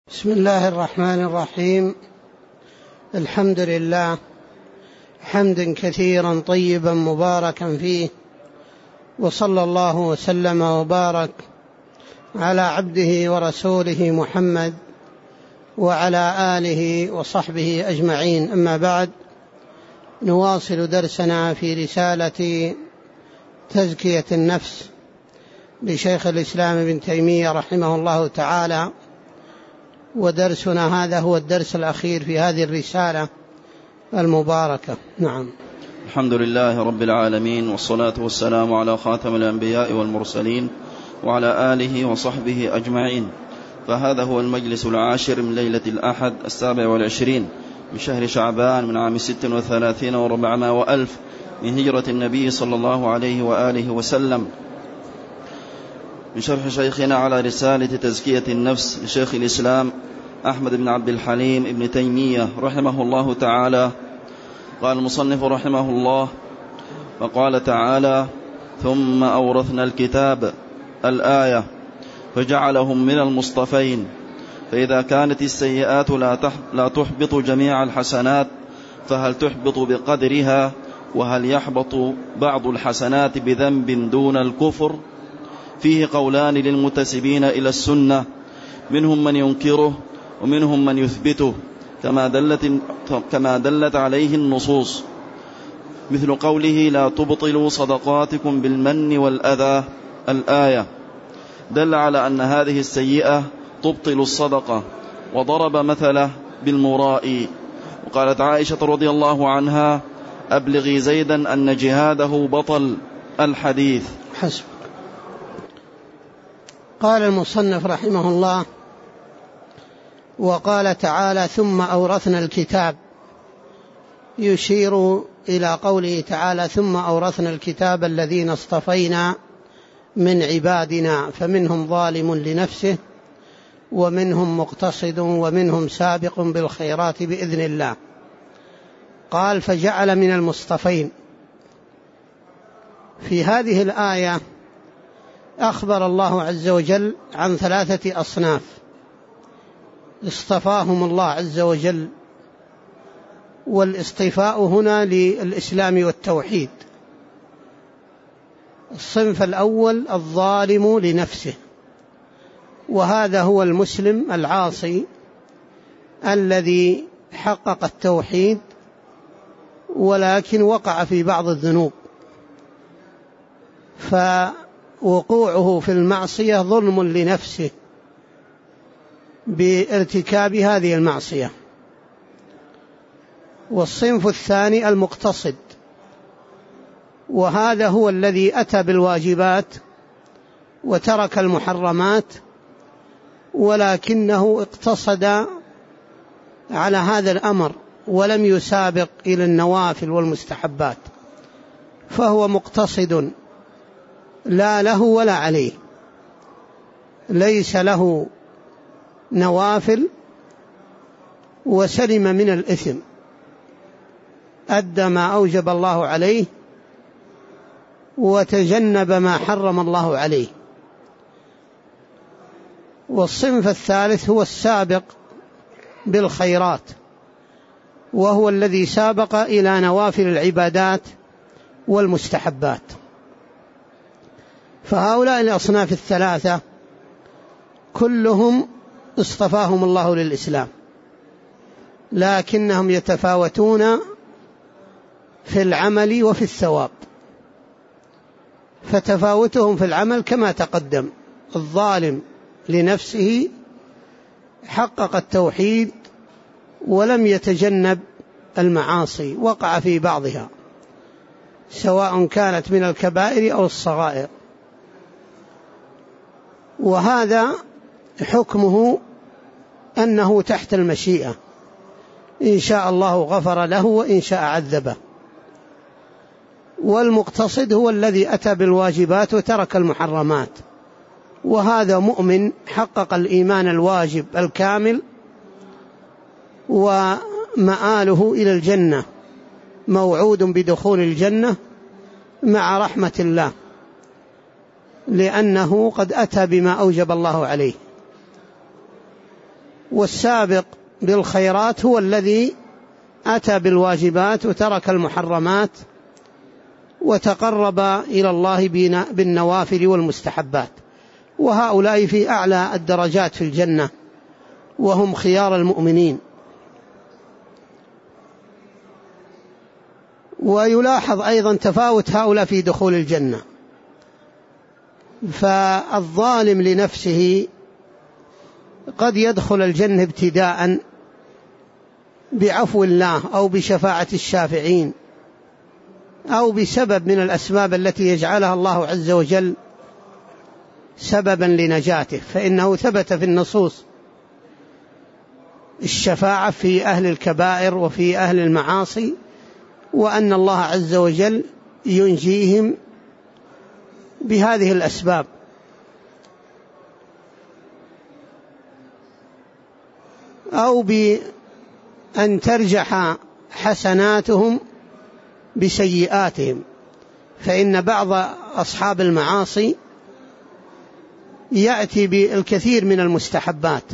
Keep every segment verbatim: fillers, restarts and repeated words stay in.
بسم الله الرحمن الرحيم. الحمد لله حمدا كثيرا طيبا مباركا فيه، وصلى الله وسلم وبارك على عبده ورسوله محمد وعلى آله وصحبه أجمعين. أما بعد، نواصل درسنا في رسالة تزكية النفس لشيخ الإسلام ابن تيمية رحمه الله تعالى، ودرسنا هذا هو الدرس الأخير في هذه الرسالة المباركة. نعم. الحمد لله رب العالمين، والصلاة والسلام على خاتم الأنبياء والمرسلين وعلى آله وصحبه أجمعين. فهذا هو المجلس العاشر من ليلة الأحد السابع والعشرين من شهر شعبان من عام ست وثلاثين وربعمائة وألف من هجرة النبي صلى الله عليه وآله وسلم، من شرح شيخنا على رسالة تزكية النفس لشيخ الإسلام أحمد بن عبد الحليم ابن تيمية رحمه الله تعالى. قال المصنف رحمه الله: وقال تعالى: ثم أورثنا الكتاب الآية فجعلهم من المصطفين، فإذا كانت السيئات لا تحبط جميع الحسنات فهل تحبط بقدرها؟ وهل يحبط بعض الحسنات بذنب دون الكفر؟ فيه قولان للمنتسبين إلى السنة، منهم من ينكره ومنهم من يثبته، كما دلت, كما دلت عليه النصوص، مثل قوله: لا تبطلوا صدقاتكم بالمن والأذى الآية، دل على أن هذه السيئة تبطل الصدقة، وضرب مثله بالمرائي. وقالت عائشة رضي الله عنها: أبلغي زيدا أن جهاده بطل. الحديث. حسب. قال المصنف رحمه الله: وقال تعالى: ثم أورثنا الكتاب، يشير إلى قوله تعالى: ثم أورثنا الكتاب الذين اصطفينا من عبادنا، فمنهم ظالم لنفسه ومنهم مقتصد ومنهم سابق بالخيرات بإذن الله. قال: فجعل من المصطفين. في هذه الآية أخبر الله عز وجل عن ثلاثة أصناف اصطفاهم الله عز وجل، والاصطفاء هنا للإسلام والتوحيد. الصنف الأول الظالم لنفسه، وهذا هو المسلم العاصي الذي حقق التوحيد ولكن وقع في بعض الذنوب، فوقوعه في المعصية ظلم لنفسه بارتكاب هذه المعصية. والصنف الثاني المقتصد، وهذا هو الذي أتى بالواجبات وترك المحرمات، ولكنه اقتصد على هذا الأمر ولم يسابق إلى النوافل والمستحبات، فهو مقتصد لا له ولا عليه، ليس له نوافل وسلم من الإثم، أدى ما أوجب الله عليه وتجنب ما حرم الله عليه. والصنف الثالث هو السابق بالخيرات، وهو الذي سابق إلى نوافل العبادات والمستحبات. فهؤلاء الأصناف الثلاثة كلهم اصطفاهم الله للإسلام، لكنهم يتفاوتون في العمل وفي الثواب. فتفاوتهم في العمل كما تقدم: الظالم لنفسه حقق التوحيد ولم يتجنب المعاصي، وقع في بعضها سواء كانت من الكبائر أو الصغائر، وهذا حكمه أنه تحت المشيئة، إن شاء الله غفر له وإن شاء عذبه. والمقتصد هو الذي أتى بالواجبات وترك المحرمات، وهذا مؤمن حقق الإيمان الواجب الكامل، ومآله إلى الجنة، موعود بدخول الجنة مع رحمة الله، لأنه قد أتى بما أوجب الله عليه. والسابق بالخيرات هو الذي أتى بالواجبات وترك المحرمات وتقرب إلى الله بالنوافل والمستحبات، وهؤلاء في أعلى الدرجات في الجنة وهم خيار المؤمنين. ويلاحظ أيضا تفاوت هؤلاء في دخول الجنة، فالظالم لنفسه قد يدخل الجنة ابتداء بعفو الله أو بشفاعة الشافعين أو بسبب من الأسباب التي يجعلها الله عز وجل سببا لنجاته، فإنه ثبت في النصوص الشفاعة في أهل الكبائر وفي أهل المعاصي، وأن الله عز وجل ينجيهم بهذه الأسباب. أو بأن ترجح حسناتهم بسيئاتهم، فإن بعض أصحاب المعاصي يأتي بالكثير من المستحبات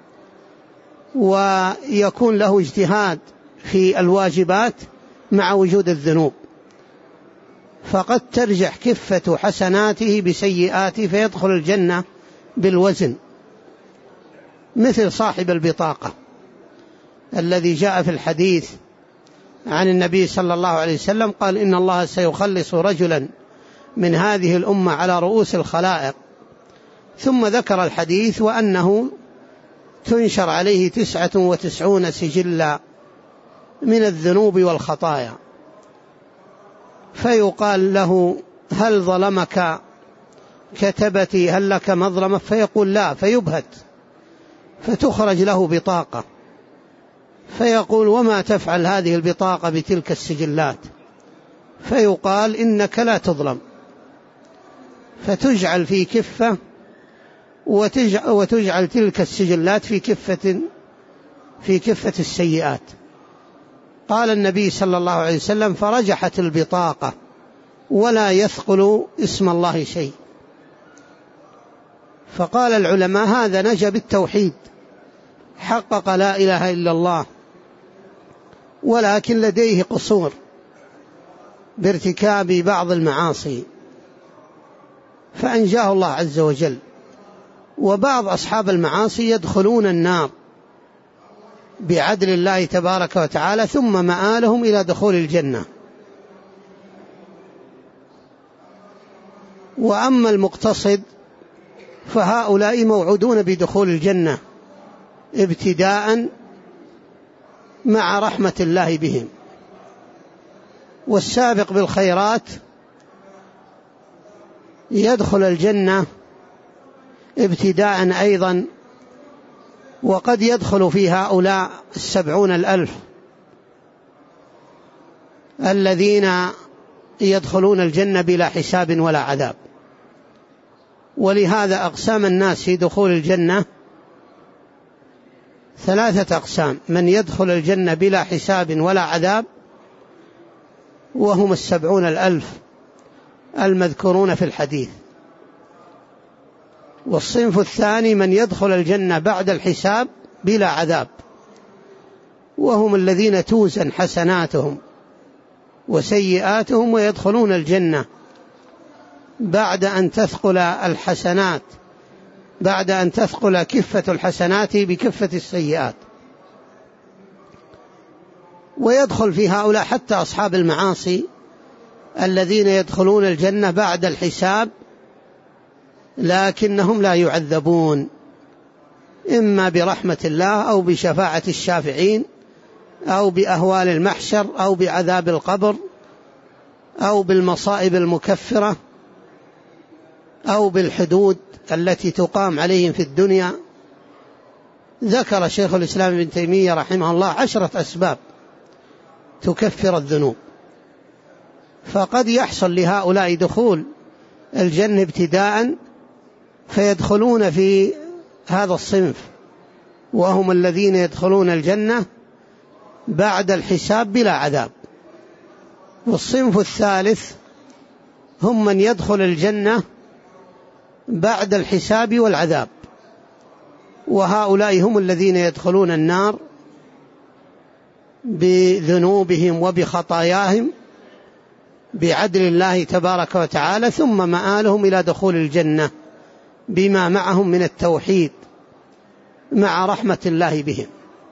ويكون له اجتهاد في الواجبات مع وجود الذنوب، فقد ترجح كفة حسناته بسيئاته فيدخل الجنة بالوزن، مثل صاحب البطاقة الذي جاء في الحديث عن النبي صلى الله عليه وسلم قال: إن الله سيخلص رجلا من هذه الأمة على رؤوس الخلائق، ثم ذكر الحديث وأنه تنشر عليه تسعة وتسعون سجلا من الذنوب والخطايا، فيقال له: هل ظلمك كتبتي؟ هل لك مظلمة؟ فيقول: لا، فيبهت، فتخرج له بطاقة، فيقول: وما تفعل هذه البطاقة بتلك السجلات؟ فيقال: إنك لا تظلم، فتجعل في كفة وتجعل تلك السجلات في كفة في كفة السيئات. قال النبي صلى الله عليه وسلم: فرجحت البطاقة ولا يثقل اسم الله شيء. فقال العلماء: هذا نجا بالتوحيد، حقق لا إله إلا الله، ولكن لديه قصور بارتكاب بعض المعاصي فأنجاه الله عز وجل. وبعض أصحاب المعاصي يدخلون النار بعدل الله تبارك وتعالى ثم مآلهم إلى دخول الجنة. وأما المقتصد فهؤلاء موعودون بدخول الجنة ابتداء مع رحمة الله بهم. والسابق بالخيرات يدخل الجنة ابتداء أيضا، وقد يدخل في هؤلاء السبعون الألف الذين يدخلون الجنة بلا حساب ولا عذاب. ولهذا أقسام الناس في دخول الجنة ثلاثة أقسام: من يدخل الجنة بلا حساب ولا عذاب، وهم السبعون الألف المذكورون في الحديث. والصنف الثاني: من يدخل الجنة بعد الحساب بلا عذاب، وهم الذين توزن حسناتهم وسيئاتهم ويدخلون الجنة بعد أن تثقل الحسنات بعد أن تثقل كفة الحسنات بكفة السيئات. ويدخل في هؤلاء حتى أصحاب المعاصي الذين يدخلون الجنة بعد الحساب لكنهم لا يعذبون، إما برحمة الله أو بشفاعة الشافعين أو بأهوال المحشر أو بعذاب القبر أو بالمصائب المكفرة أو بالحدود التي تقام عليهم في الدنيا. ذكر شيخ الإسلام ابن تيمية رحمه الله عشرة أسباب تكفر الذنوب، فقد يحصل لهؤلاء دخول الجنة ابتداء فيدخلون في هذا الصنف، وهم الذين يدخلون الجنة بعد الحساب بلا عذاب. والصنف الثالث هم من يدخل الجنة بعد الحساب والعذاب، وهؤلاء هم الذين يدخلون النار بذنوبهم وبخطاياهم بعدل الله تبارك وتعالى، ثم مآلهم إلى دخول الجنة بما معهم من التوحيد مع رحمة الله بهم.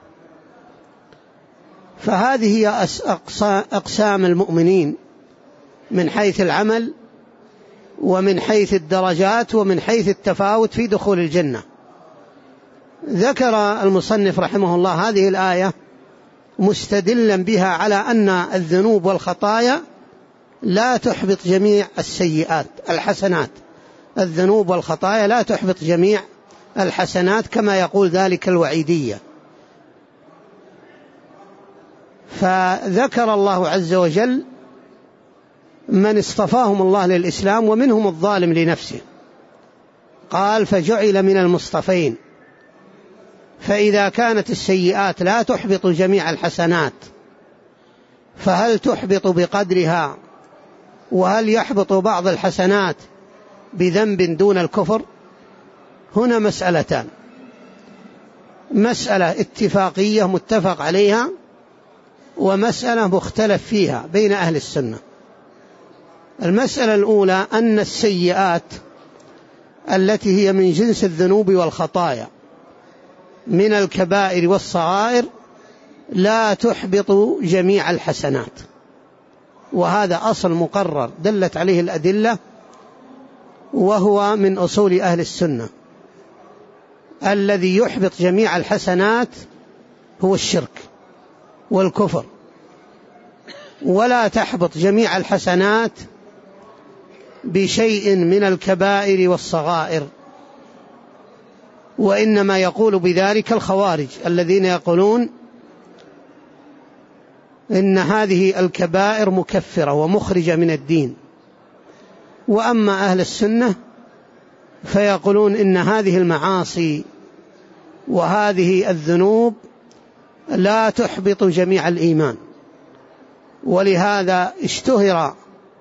فهذه هي أقسام المؤمنين من حيث العمل ومن حيث الدرجات ومن حيث التفاوت في دخول الجنة. ذكر المصنف رحمه الله هذه الآية مستدلا بها على أن الذنوب والخطايا لا تحبط جميع السيئات الحسنات، الذنوب والخطايا لا تحبط جميع الحسنات كما يقول ذلك الوعيدية. فذكر الله عز وجل من اصطفاهم الله للإسلام ومنهم الظالم لنفسه، قال فجعل من المصطفين. فإذا كانت السيئات لا تحبط جميع الحسنات فهل تحبط بقدرها؟ وهل يحبط بعض الحسنات بذنب دون الكفر؟ هنا مسألتان، مسألة اتفاقية متفق عليها، ومسألة مختلف فيها بين أهل السنة. المسألة الأولى أن السيئات التي هي من جنس الذنوب والخطايا من الكبائر والصغائر لا تحبط جميع الحسنات، وهذا أصل مقرر دلت عليه الأدلة، وهو من أصول أهل السنة. الذي يحبط جميع الحسنات هو الشرك والكفر، ولا تحبط جميع الحسنات بشيء من الكبائر والصغائر، وإنما يقول بذلك الخوارج الذين يقولون إن هذه الكبائر مكفرة ومخرجة من الدين. وأما أهل السنة فيقولون إن هذه المعاصي وهذه الذنوب لا تحبط جميع الإيمان. ولهذا اشتهر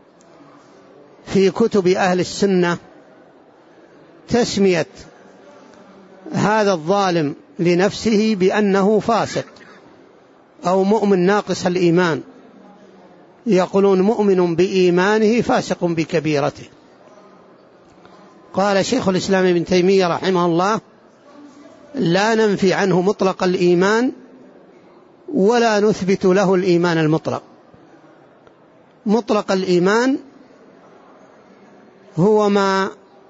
في كتب أهل السنة تسمية هذا الظالم لنفسه بأنه فاسق أو مؤمن ناقص الإيمان، يقولون مؤمن بإيمانه فاسق بكبيرته. قال شيخ الإسلام ابن تيمية رحمه الله لا ننفي عنه مطلق الإيمان ولا نثبت له الإيمان المطلق. مطلق الإيمان هو ما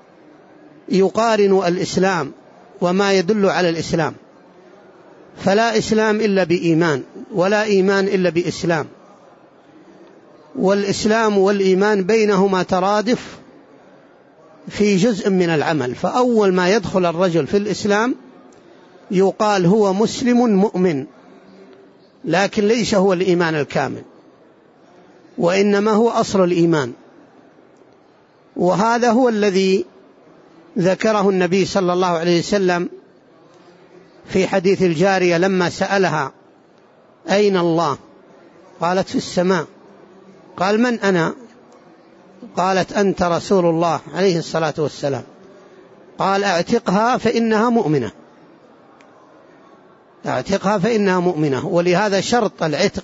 يقارن الإسلام وما يدل على الإسلام، فلا إسلام إلا بإيمان ولا إيمان إلا بإسلام، والإسلام والإيمان بينهما ترادف في جزء من العمل. فأول ما يدخل الرجل في الإسلام يقال هو مسلم مؤمن، لكن ليس هو الإيمان الكامل، وإنما هو أصل الإيمان. وهذا هو الذي ذكره النبي صلى الله عليه وسلم في حديث الجارية لما سألها أين الله؟ قالت في السماء. قال من أنا؟ قالت أنت رسول الله عليه الصلاة والسلام. قال اعتقها فإنها مؤمنة، اعتقها فإنها مؤمنة. ولهذا شرط العتق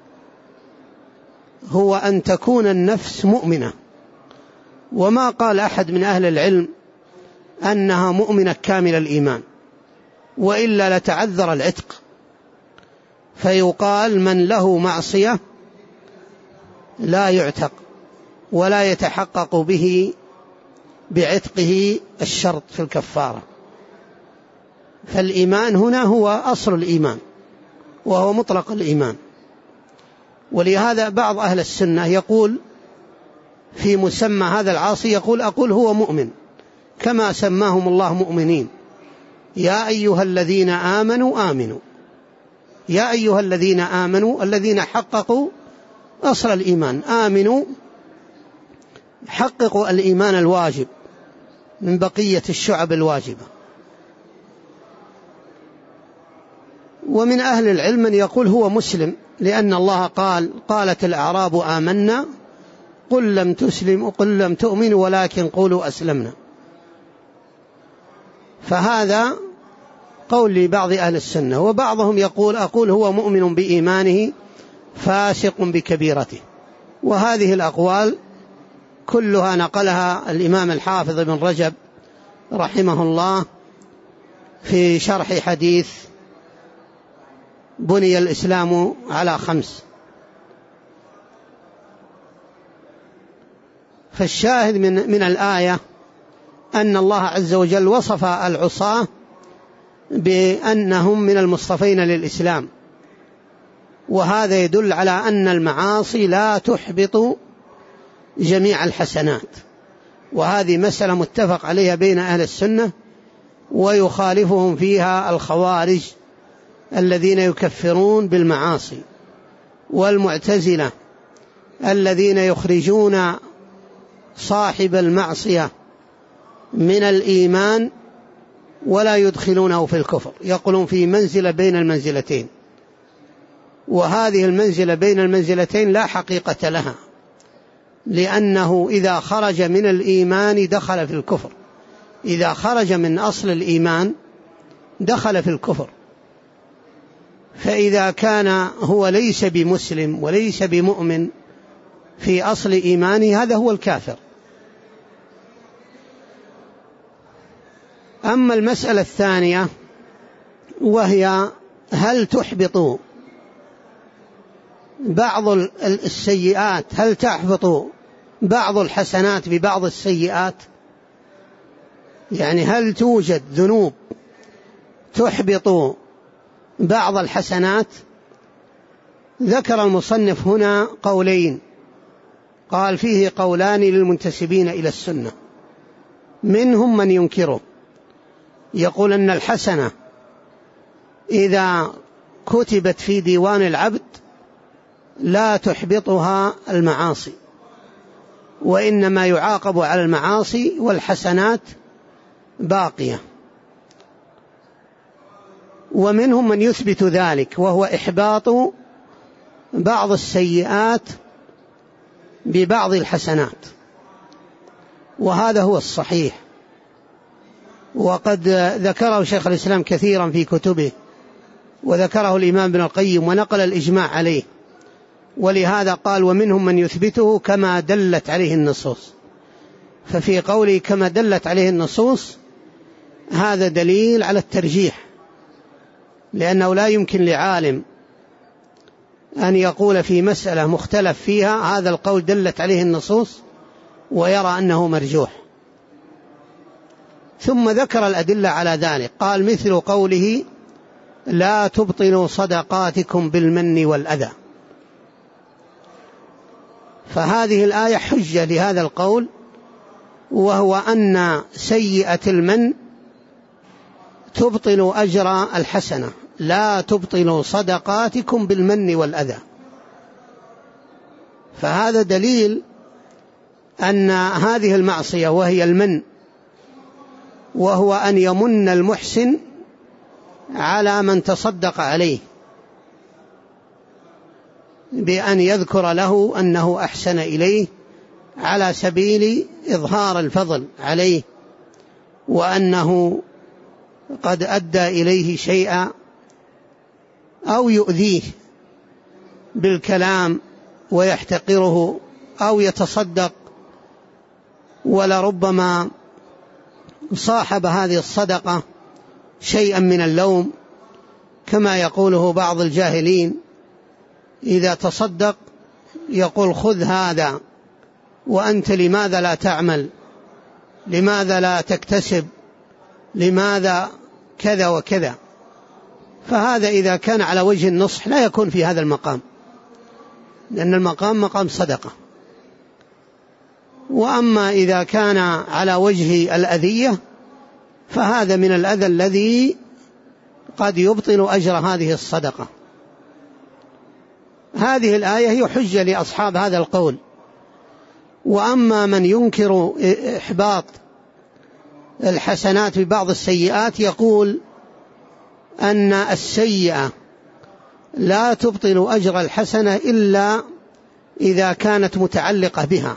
هو أن تكون النفس مؤمنة، وما قال أحد من أهل العلم أنها مؤمنة كامل الإيمان، وإلا لتعذر العتق. فيقال من له معصية لا يعتق ولا يتحقق به بعتقه الشرط في الكفارة. فالإيمان هنا هو أصل الإيمان وهو مطلق الإيمان. ولهذا بعض أهل السنة يقول في مسمى هذا العاصي يقول أقول هو مؤمن كما سماهم الله مؤمنين، يا أيها الذين آمنوا آمنوا، يا أيها الذين آمنوا الذين حققوا أصل الإيمان، آمنوا حققوا الإيمان الواجب من بقية الشعب الواجبة. ومن أهل العلم من يقول هو مسلم، لأن الله قال قالت الأعراب آمنا قل لم تسلموا قل لم تؤمنوا ولكن قولوا أسلمنا. فهذا قول لبعض أهل السنة، وبعضهم يقول أقول هو مؤمن بإيمانه فاسق بكبيرته. وهذه الأقوال كلها نقلها الإمام الحافظ ابن رجب رحمه الله في شرح حديث بني الإسلام على خمس. فالشاهد من, من الآية أن الله عز وجل وصف العصاة بأنهم من المصطفين للإسلام، وهذا يدل على أن المعاصي لا تحبط جميع الحسنات، وهذه مسألة متفق عليها بين أهل السنة، ويخالفهم فيها الخوارج الذين يكفرون بالمعاصي، والمعتزلة الذين يخرجون صاحب المعصية من الإيمان ولا يدخلونه في الكفر، يقولون في منزلة بين المنزلتين، وهذه المنزلة بين المنزلتين لا حقيقة لها، لأنه إذا خرج من الإيمان دخل في الكفر، إذا خرج من أصل الإيمان دخل في الكفر. فإذا كان هو ليس بمسلم وليس بمؤمن في أصل إيمانه هذا هو الكافر. أما المسألة الثانية وهي هل تحبط بعض السيئات، هل تحبط بعض الحسنات ببعض السيئات؟ يعني هل توجد ذنوب تحبط بعض الحسنات؟ ذكر المصنف هنا قولين، قال فيه قولان للمنتسبين إلى السنة، منهم من ينكره، يقول أن الحسنة إذا كتبت في ديوان العبد لا تحبطها المعاصي، وإنما يعاقب على المعاصي والحسنات باقية. ومنهم من يثبت ذلك، وهو إحباط بعض السيئات ببعض الحسنات، وهذا هو الصحيح، وقد ذكره شيخ الإسلام كثيرا في كتبه، وذكره الإمام ابن القيم ونقل الإجماع عليه، ولهذا قال ومنهم من يثبته كما دلت عليه النصوص. ففي قوله كما دلت عليه النصوص هذا دليل على الترجيح، لأنه لا يمكن لعالم أن يقول في مسألة مختلف فيها هذا القول دلت عليه النصوص ويرى أنه مرجوح. ثم ذكر الأدلة على ذلك، قال مثل قوله لا تبطلوا صدقاتكم بالمن والأذى، فهذه الآية حجة لهذا القول، وهو أن سيئة المن تبطل أجر الحسنة، لا تبطلوا صدقاتكم بالمن والأذى. فهذا دليل أن هذه المعصية وهي المن، وهو أن يمن المحسن على من تصدق عليه بأن يذكر له أنه أحسن إليه على سبيل إظهار الفضل عليه، وأنه قد أدى إليه شيئا، أو يؤذيه بالكلام ويحتقره، أو يتصدق ولربما صاحب هذه الصدقة شيئا من اللوم، كما يقوله بعض الجاهلين إذا تصدق يقول خذ هذا وأنت لماذا لا تعمل، لماذا لا تكتسب، لماذا كذا وكذا. فهذا إذا كان على وجه النصح لا يكون في هذا المقام، لأن المقام مقام صدقة. وأما إذا كان على وجه الأذية فهذا من الأذى الذي قد يبطل أجر هذه الصدقة. هذه الآية هي حجة لأصحاب هذا القول. وأما من ينكر إحباط الحسنات ببعض السيئات يقول أن السيئة لا تبطل أجر الحسنة إلا إذا كانت متعلقة بها،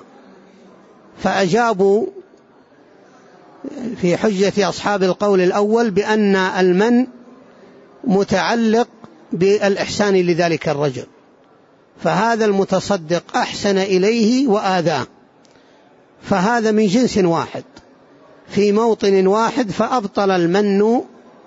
فأجابوا في حجة أصحاب القول الأول بأن المن متعلق بالإحسان لذلك الرجل، فهذا المتصدق أحسن إليه وآذاه، فهذا من جنس واحد في موطن واحد، فأبطل المن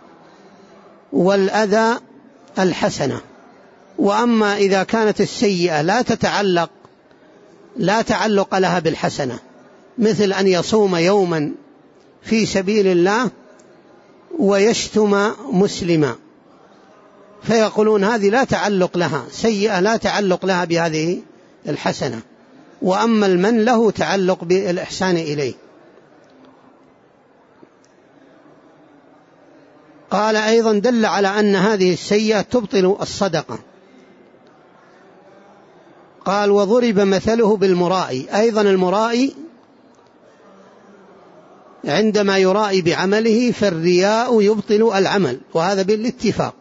والأذى الحسنة. وأما إذا كانت السيئة لا تتعلق لا تعلق لها بالحسنة، مثل أن يصوم يوما في سبيل الله ويشتم مسلما، فيقولون هذه لا تعلق لها، سيئة لا تعلق لها بهذه الحسنة. وأما المن له تعلق بالإحسان إليه. قال أيضا دل على أن هذه السيئة تبطل الصدقة. قال وضرب مثله بالمرائي، أيضا المرائي عندما يرائي بعمله فالرياء يبطل العمل، وهذا بالاتفاق،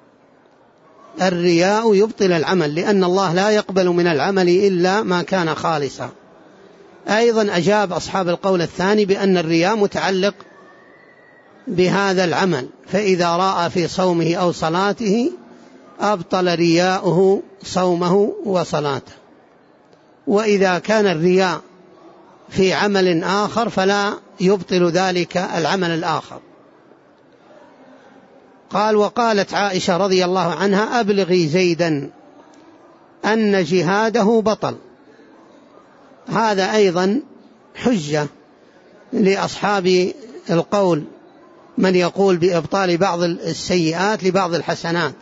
الرياء يبطل العمل، لأن الله لا يقبل من العمل إلا ما كان خالصا. أيضا أجاب أصحاب القول الثاني بأن الرياء متعلق بهذا العمل، فإذا رأى في صومه أو صلاته أبطل رياؤه صومه وصلاته. وإذا كان الرياء في عمل آخر فلا يبطل ذلك العمل الآخر. قال وقالت عائشة رضي الله عنها أبلغي زيدا أن جهاده بطل. هذا أيضا حجة لأصحاب القول، من يقول بإبطال بعض السيئات لبعض الحسنات.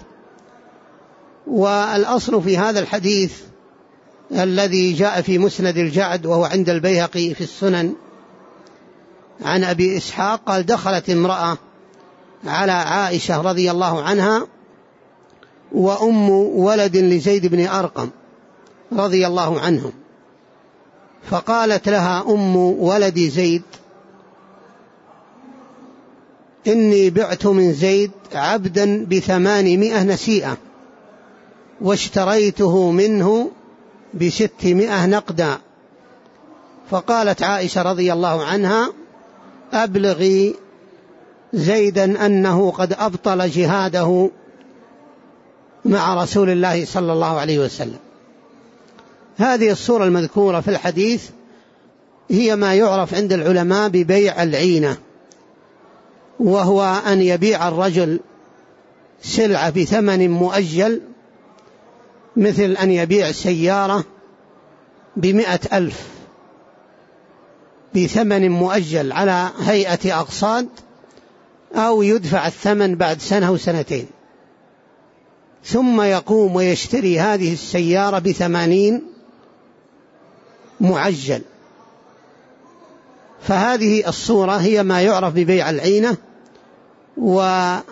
والأصل في هذا الحديث الذي جاء في مسند الجعد وهو عند البيهقي في السنن عن أبي إسحاق قال دخلت امرأة على عائشة رضي الله عنها وأم ولد لزيد بن أرقم رضي الله عنهم، فقالت لها أم ولد زيد إني بعت من زيد عبدا بثمانمائة نسيئة واشتريته منه بستمائة نقدا. فقالت عائشة رضي الله عنها أبلغي زيدا أنه قد أبطل جهاده مع رسول الله صلى الله عليه وسلم. هذه الصورة المذكورة في الحديث هي ما يعرف عند العلماء ببيع العينة، وهو أن يبيع الرجل سلعة بثمن مؤجل، مثل أن يبيع سيارة بمئة ألف بثمن مؤجل على هيئة أقساط، أو يدفع الثمن بعد سنة أو سنتين، ثم يقوم ويشتري هذه السيارة بثمانين معجل. فهذه الصورة هي ما يعرف ببيع العينة. وذكر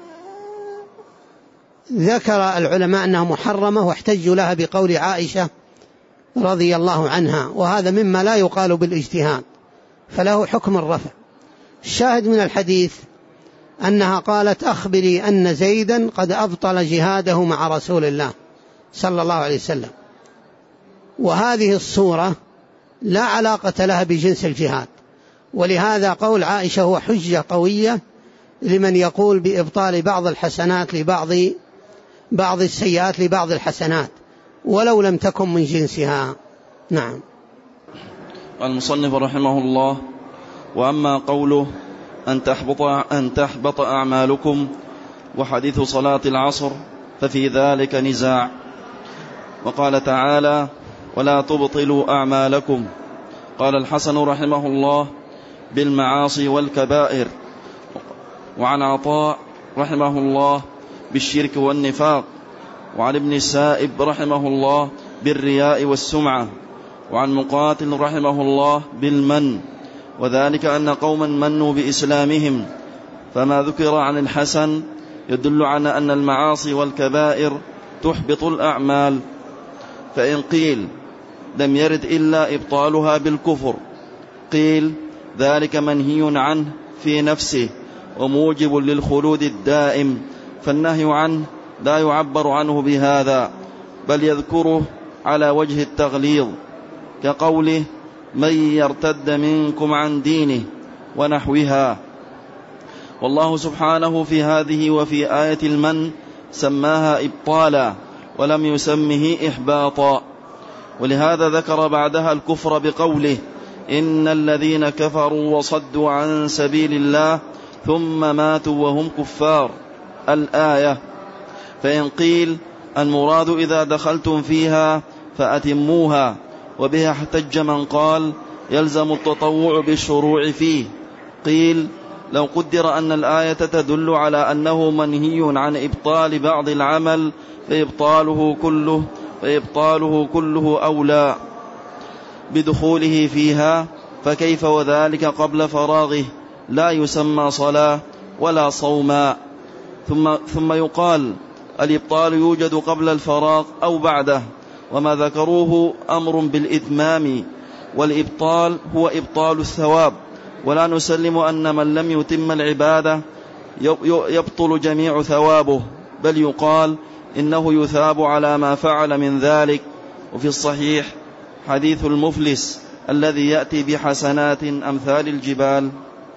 العلماء أنها محرمة واحتجوا لها بقول عائشة رضي الله عنها، وهذا مما لا يقال بالاجتهاد، فله حكم الرفع. الشاهد من الحديث أنها قالت أخبري أن زيدا قد أبطل جهاده مع رسول الله صلى الله عليه وسلم. وهذه الصورة لا علاقة لها بجنس الجهاد، ولهذا قول عائشة هو حجة قوية لمن يقول بإبطال بعض الحسنات لبعض بعض السيئات لبعض الحسنات ولو لم تكن من جنسها. نعم. المصنف رحمه الله: وأما قوله أن تحبط, أن تحبط أعمالكم وحديث صلاة العصر ففي ذلك نزاع. وقال تعالى: ولا تبطلوا أعمالكم. قال الحسن رحمه الله: بالمعاصي والكبائر. وعن عطاء رحمه الله: بالشرك والنفاق. وعن ابن السائب رحمه الله: بالرياء والسمعة. وعن مقاتل رحمه الله: بالمن، وذلك أن قوما منوا بإسلامهم. فما ذكر عن الحسن يدل على أن المعاصي والكبائر تحبط الأعمال. فإن قيل لم يرد إلا إبطالها بالكفر، قيل ذلك منهي عنه في نفسه وموجب للخلود الدائم، فالنهي عنه لا يعبر عنه بهذا، بل يذكره على وجه التغليظ، كقوله: من يرتد منكم عن دينه ونحوها. والله سبحانه في هذه وفي آية المن سماها إبطالا ولم يسمه إحباطا، ولهذا ذكر بعدها الكفر بقوله إن الذين كفروا وصدوا عن سبيل الله ثم ماتوا وهم كفار الآية. فإن قيل المراد إذا دخلتم فيها فأتموها، وبها احتج من قال يلزم التطوع بالشروع فيه. قيل لو قدر أن الآية تدل على أنه منهي عن إبطال بعض العمل فإبطاله كله, فإبطاله كله أولى بدخوله فيها، فكيف وذلك قبل فراغه لا يسمى صلاة ولا صوما. ثم, ثم يقال الإبطال يوجد قبل الفراغ أو بعده، وما ذكروه أمر بالإتمام، والإبطال هو إبطال الثواب، ولا نسلم أن من لم يتم العبادة يبطل جميع ثوابه، بل يقال إنه يثاب على ما فعل من ذلك. وفي الصحيح حديث المفلس الذي يأتي بحسنات أمثال الجبال.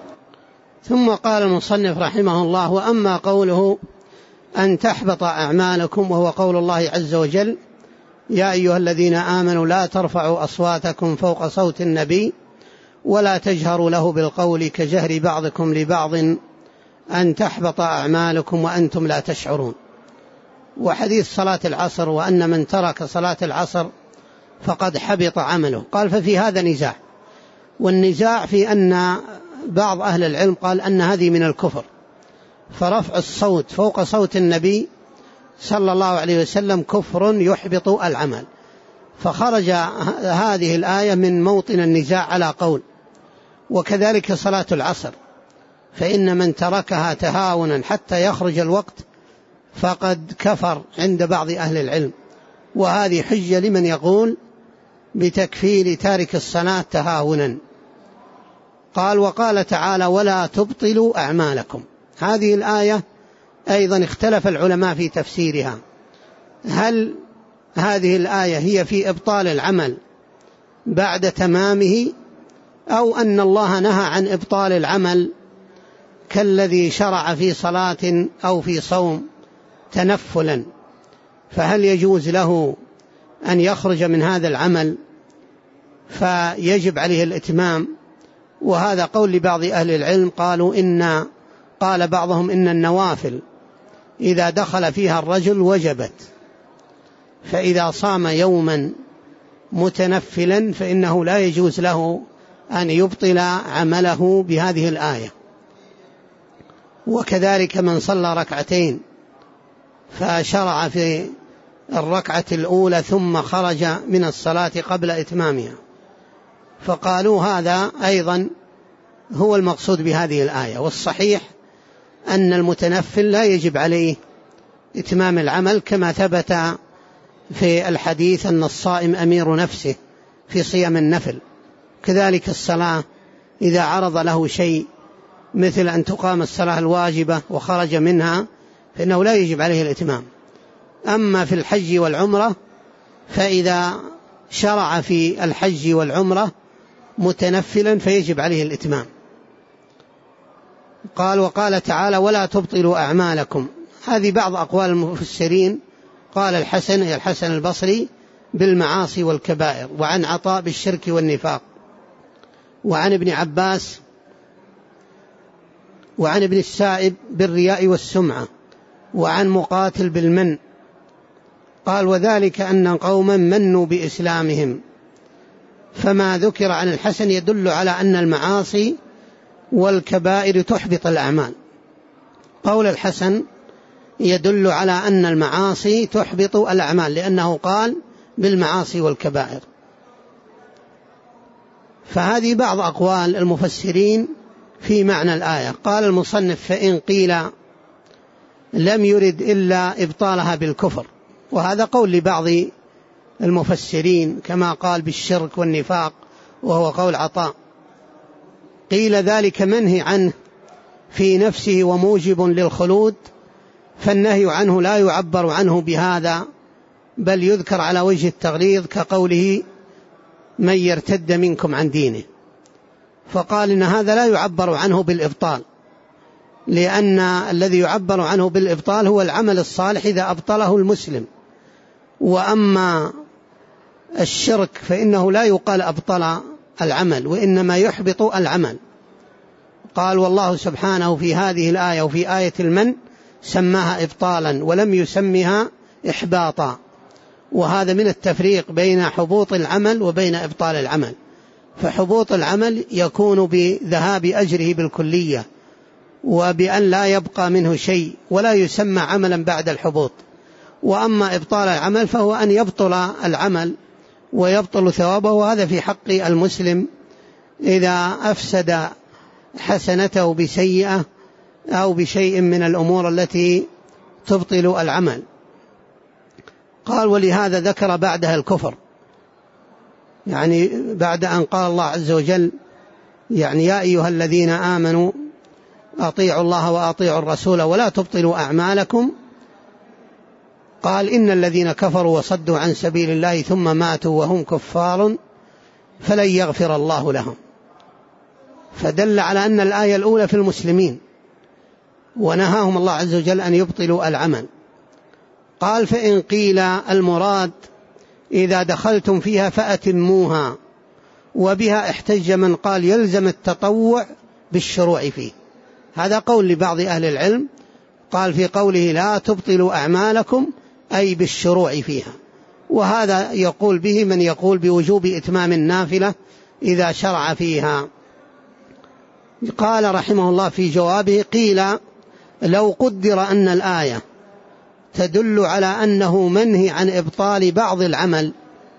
ثم قال المصنف رحمه الله: وأما قوله أن تحبط أعمالكم، وهو قول الله عز وجل: يا أيها الذين آمنوا لا ترفعوا أصواتكم فوق صوت النبي ولا تجهروا له بالقول كجهر بعضكم لبعض أن تحبط أعمالكم وأنتم لا تشعرون. وحديث صلاة العصر: وأن من ترك صلاة العصر فقد حبط عمله. قال: ففي هذا نزاع، والنزاع في أن بعض أهل العلم قال أن هذه من الكفر، فرفع الصوت فوق صوت النبي صلى الله عليه وسلم كفر يحبط العمل، فخرج هذه الآية من موطن النزاع على قول. وكذلك صلاة العصر، فإن من تركها تهاونا حتى يخرج الوقت فقد كفر عند بعض أهل العلم، وهذه حجة لمن يقول بتكفير تارك الصلاة تهاونا. قال: وقال تعالى: ولا تبطلوا أعمالكم. هذه الآية أيضا اختلف العلماء في تفسيرها، هل هذه الآية هي في إبطال العمل بعد تمامه، أو أن الله نهى عن إبطال العمل كالذي شرع في صلاة أو في صوم تنفلا، فهل يجوز له أن يخرج من هذا العمل فيجب عليه الإتمام؟ وهذا قول لبعض أهل العلم، قالوا إن قال بعضهم إن النوافل إذا دخل فيها الرجل وجبت، فإذا صام يوما متنفلا فإنه لا يجوز له أن يبطل عمله بهذه الآية. وكذلك من صلى ركعتين فشرع في الركعة الأولى ثم خرج من الصلاة قبل إتمامها، فقالوا هذا أيضا هو المقصود بهذه الآية. والصحيح أن المتنفل لا يجب عليه إتمام العمل، كما ثبت في الحديث أن الصائم أمير نفسه في صيام النفل. كذلك الصلاة إذا عرض له شيء مثل أن تقام الصلاة الواجبة وخرج منها فإنه لا يجب عليه الإتمام. أما في الحج والعمرة فإذا شرع في الحج والعمرة متنفلا فيجب عليه الإتمام. قال: وقال تعالى: ولا تبطلوا أعمالكم. هذه بعض أقوال المفسرين. قال الحسن الحسن البصري: بالمعاصي والكبائر، وعن عطاء بالشرك والنفاق، وعن ابن عباس وعن ابن السائب بالرياء والسمعة، وعن مقاتل بالمن. قال: وذلك أن قوما منوا بإسلامهم. فما ذكر عن الحسن يدل على أن المعاصي والكبائر تحبط الأعمال. قول الحسن يدل على أن المعاصي تحبط الأعمال، لأنه قال بالمعاصي والكبائر. فهذه بعض أقوال المفسرين في معنى الآية. قال المصنف: فإن قيل لم يرد إلا إبطالها بالكفر، وهذا قول لبعض المفسرين كما قال بالشرك والنفاق، وهو قول عطاء. قيل ذلك منهي عنه في نفسه وموجب للخلود، فالنهي عنه لا يعبر عنه بهذا، بل يذكر على وجه التغليظ كقوله: من يرتد منكم عن دينه. فقال إن هذا لا يعبر عنه بالإبطال، لأن الذي يعبر عنه بالإبطال هو العمل الصالح إذا أبطله المسلم، وأما الشرك فإنه لا يقال أبطل العمل، وإنما يحبط العمل. قال والله سبحانه في هذه الآية وفي آية المن سماها إبطالا ولم يسمها إحباطا، وهذا من التفريق بين حبوط العمل وبين إبطال العمل. فحبوط العمل يكون بذهاب أجره بالكلية وبأن لا يبقى منه شيء ولا يسمى عملا بعد الحبوط. وأما إبطال العمل فهو أن يبطل العمل ويبطل ثوابه، وهذا في حق المسلم إذا أفسد حسنته بسيئة أو بشيء من الأمور التي تبطل العمل. قال ولهذا ذكر بعدها الكفر، يعني بعد أن قال الله عز وجل يعني يا أيها الذين آمنوا أطيعوا الله وأطيعوا الرسول ولا تبطلوا أعمالكم، قال إن الذين كفروا وصدوا عن سبيل الله ثم ماتوا وهم كفار فلن يغفر الله لهم. فدل على أن الآية الأولى في المسلمين، ونهاهم الله عز وجل أن يبطلوا العمل. قال فإن قيل المراد إذا دخلتم فيها فأتموها، وبها احتج من قال يلزم التطوع بالشروع فيه. هذا قول لبعض أهل العلم، قال في قوله لا تبطلوا أعمالكم أي بالشروع فيها، وهذا يقول به من يقول بوجوب إتمام النافلة إذا شرع فيها. قال رحمه الله في جوابه قيل لو قدر أن الآية تدل على أنه منهي عن إبطال بعض العمل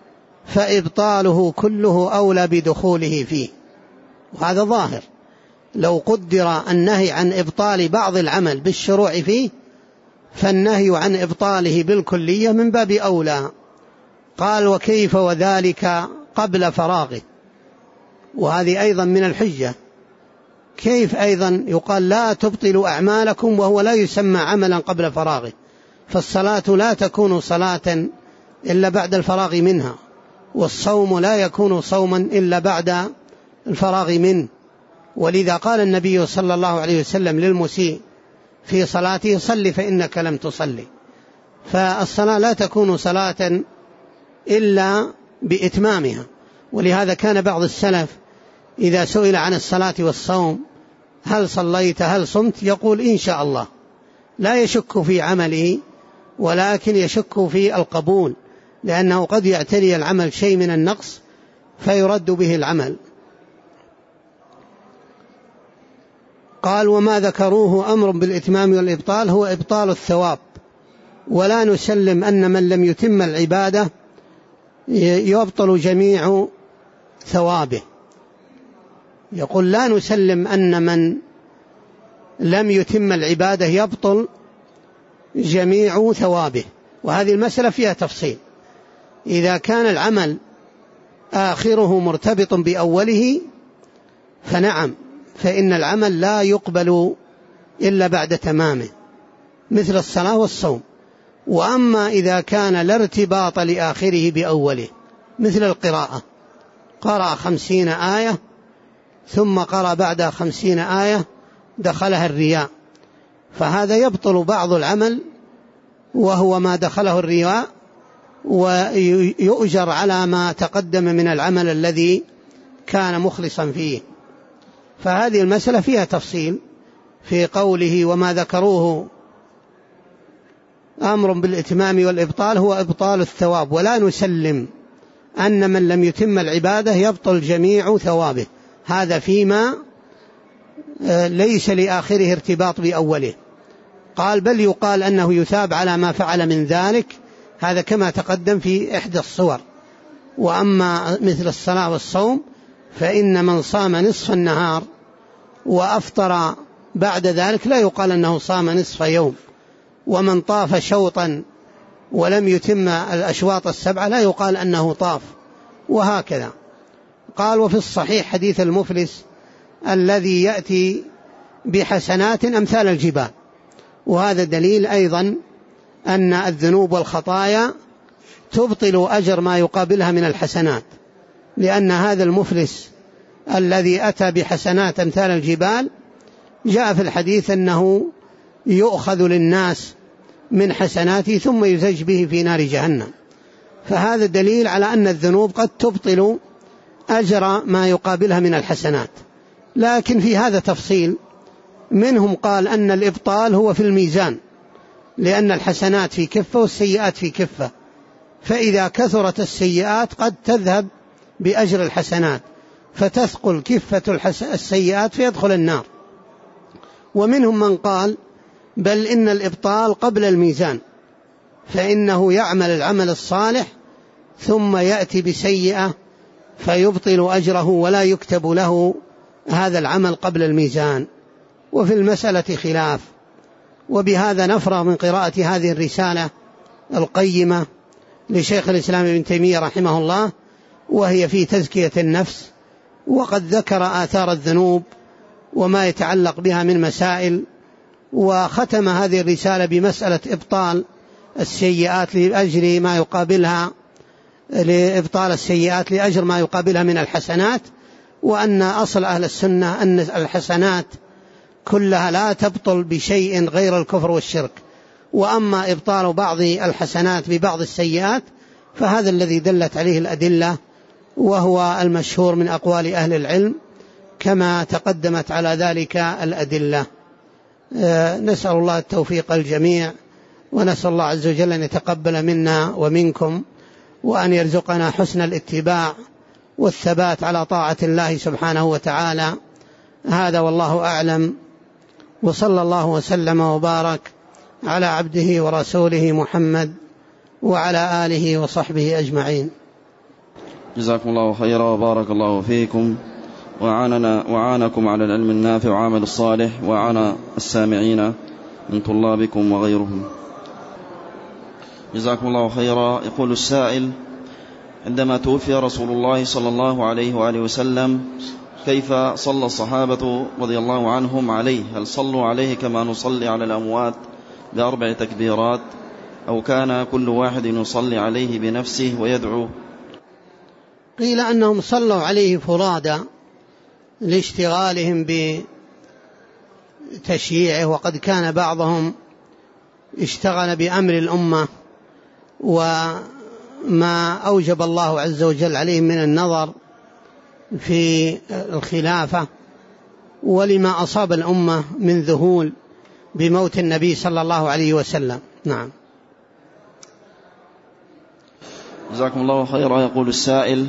فإبطاله كله أولى بدخوله فيه، وهذا ظاهر. لو قدر النهي عن إبطال بعض العمل بالشروع فيه فالنهي عن إبطاله بالكلية من باب أولى. قال وكيف وذلك قبل فراغه، وهذه أيضا من الحجة. كيف أيضا يقال لا تبطلوا أعمالكم وهو لا يسمى عملا قبل فراغه؟ فالصلاة لا تكون صلاة إلا بعد الفراغ منها، والصوم لا يكون صوما إلا بعد الفراغ منه. ولذا قال النبي صلى الله عليه وسلم للمسيء في صلاته صل فإنك لم تصلي. فالصلاة لا تكون صلاة إلا بإتمامها. ولهذا كان بعض السلف إذا سئل عن الصلاة والصوم هل صليت هل صمت يقول إن شاء الله، لا يشك في عمله ولكن يشك في القبول، لأنه قد يعتري العمل شيء من النقص فيرد به العمل. قال وما ذكروه أمر بالإتمام والإبطال هو إبطال الثواب، ولا نسلم أن من لم يتم العبادة يبطل جميع ثوابه. يقول لا نسلم أن من لم يتم العبادة يبطل جميع ثوابه، وهذه المسألة فيها تفصيل. إذا كان العمل آخره مرتبط بأوله فنعم، فإن العمل لا يقبل إلا بعد تمامه مثل الصلاة والصوم. وأما إذا كان لا ارتباط لآخره بأوله مثل القراءة، قرأ خمسين آية ثم قرأ بعدها خمسين آية دخلها الرياء، فهذا يبطل بعض العمل وهو ما دخله الرياء، ويؤجر على ما تقدم من العمل الذي كان مخلصا فيه. فهذه المسألة فيها تفصيل في قوله وما ذكروه أمر بالإتمام والإبطال هو إبطال الثواب، ولا نسلم أن من لم يتم العبادة يبطل جميع ثوابه، هذا فيما ليس لآخره ارتباط بأوله. قال بل يقال أنه يثاب على ما فعل من ذلك، هذا كما تقدم في إحدى الصور. وأما مثل الصلاة والصوم فإن من صام نصف النهار وأفطر بعد ذلك لا يقال أنه صام نصف يوم، ومن طاف شوطا ولم يتم الأشواط السبعة لا يقال أنه طاف، وهكذا. قال وفي الصحيح حديث المفلس الذي يأتي بحسنات أمثال الجبال، وهذا دليل أيضا أن الذنوب والخطايا تبطل أجر ما يقابلها من الحسنات، لأن هذا المفلس الذي أتى بحسنات أمثال الجبال جاء في الحديث أنه يؤخذ للناس من حسناته ثم يزج به في نار جهنم، فهذا دليل على أن الذنوب قد تبطل أجر ما يقابلها من الحسنات. لكن في هذا تفصيل، منهم قال أن الإبطال هو في الميزان، لأن الحسنات في كفة والسيئات في كفة، فإذا كثرت السيئات قد تذهب بأجر الحسنات فتثقل كفة السيئات فيدخل النار. ومنهم من قال بل إن الإبطال قبل الميزان، فإنه يعمل العمل الصالح ثم يأتي بسيئة فيبطل أجره ولا يكتب له هذا العمل قبل الميزان. وفي المسألة خلاف. وبهذا نفرغ من قراءة هذه الرسالة القيمة لشيخ الإسلام ابن تيمية رحمه الله، وهي في تزكية النفس، وقد ذكر آثار الذنوب وما يتعلق بها من مسائل، وختم هذه الرسالة بمسألة إبطال السيئات لأجر ما يقابلها لإبطال السيئات لأجر ما يقابلها من الحسنات، وأن أصل أهل السنة أن الحسنات كلها لا تبطل بشيء غير الكفر والشرك، وأما إبطال بعض الحسنات ببعض السيئات فهذا الذي دلت عليه الأدلة، وهو المشهور من أقوال أهل العلم كما تقدمت على ذلك الأدلة. نسأل الله التوفيق الجميع، ونسأل الله عز وجل أن يتقبل منا ومنكم، وأن يرزقنا حسن الاتباع والثبات على طاعة الله سبحانه وتعالى. هذا والله أعلم، وصلى الله وسلم وبارك على عبده ورسوله محمد وعلى آله وصحبه أجمعين. جزاكم الله خيرا وبارك الله فيكم، وعاننا وعانكم على العلم النافع وعمل الصالح، وعانى السامعين من طلابكم وغيرهم. جزاكم الله خيرا. يقول السائل: عندما توفي رسول الله صلى الله عليه وآله وسلم كيف صلى الصحابة رضي الله عنهم عليه؟ هل صلوا عليه كما نصلي على الأموات بأربع تكبيرات، أو كان كل واحد يصلي عليه بنفسه ويدعو؟ قيل أنهم صلوا عليه فرادى لاشتغالهم بتشييعه، وقد كان بعضهم اشتغل بأمر الأمة وما أوجب الله عز وجل عليهم من النظر في الخلافة، ولما أصاب الأمة من ذهول بموت النبي صلى الله عليه وسلم. نعم. جزاكم الله خيرا. يقول السائل: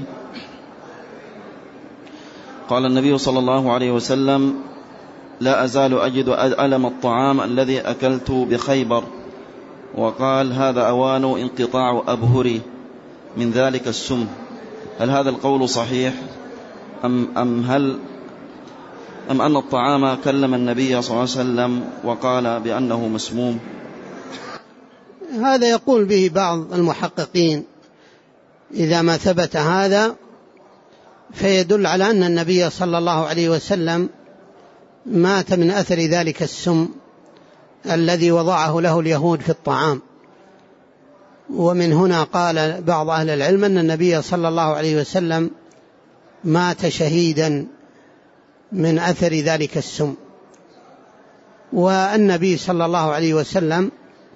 قال النبي صلى الله عليه وسلم: لا أزال أجد ألم الطعام الذي أكلت بخيبر، وقال: هذا أوان انقطاع أبهري من ذلك السم. هل هذا القول صحيح أم, أم هل أم أن الطعام كلم النبي صلى الله عليه وسلم وقال بأنه مسموم؟ هذا يقول به بعض المحققين، إذا ما ثبت هذا فيدل على أن النبي صلى الله عليه وسلم مات من أثر ذلك السم الذي وضعه له اليهود في الطعام. ومن هنا قال بعض أهل العلم أن النبي صلى الله عليه وسلم مات شهيدا من أثر ذلك السم. والنبي صلى الله عليه وسلم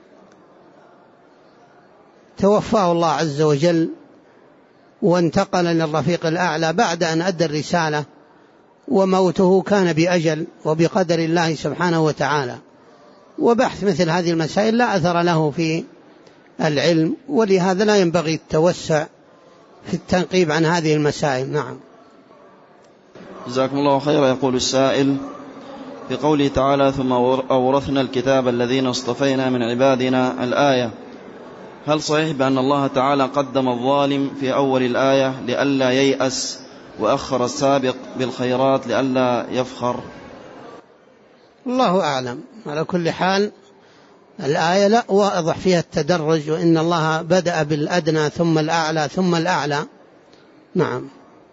توفاه الله عز وجل وانتقل للرفيق الأعلى بعد أن أدى الرسالة، وموته كان بأجل وبقدر الله سبحانه وتعالى. وبحث مثل هذه المسائل لا أثر له في العلم، ولهذا لا ينبغي التوسع في التنقيب عن هذه المسائل. نعم. جزاكم الله خيرا. يقول السائل: في قوله تعالى: ثم أورثنا الكتاب الذين اصطفينا من عبادنا الآية، هل صحيح بأن الله تعالى قدم الظالم في أول الآية لئلا ييأس، وأخر السابق بالخيرات لئلا يفخر؟ الله أعلم. على كل حال الآية لا واضح فيها التدرج، وإن الله بدأ بالأدنى ثم الأعلى ثم الأعلى. نعم.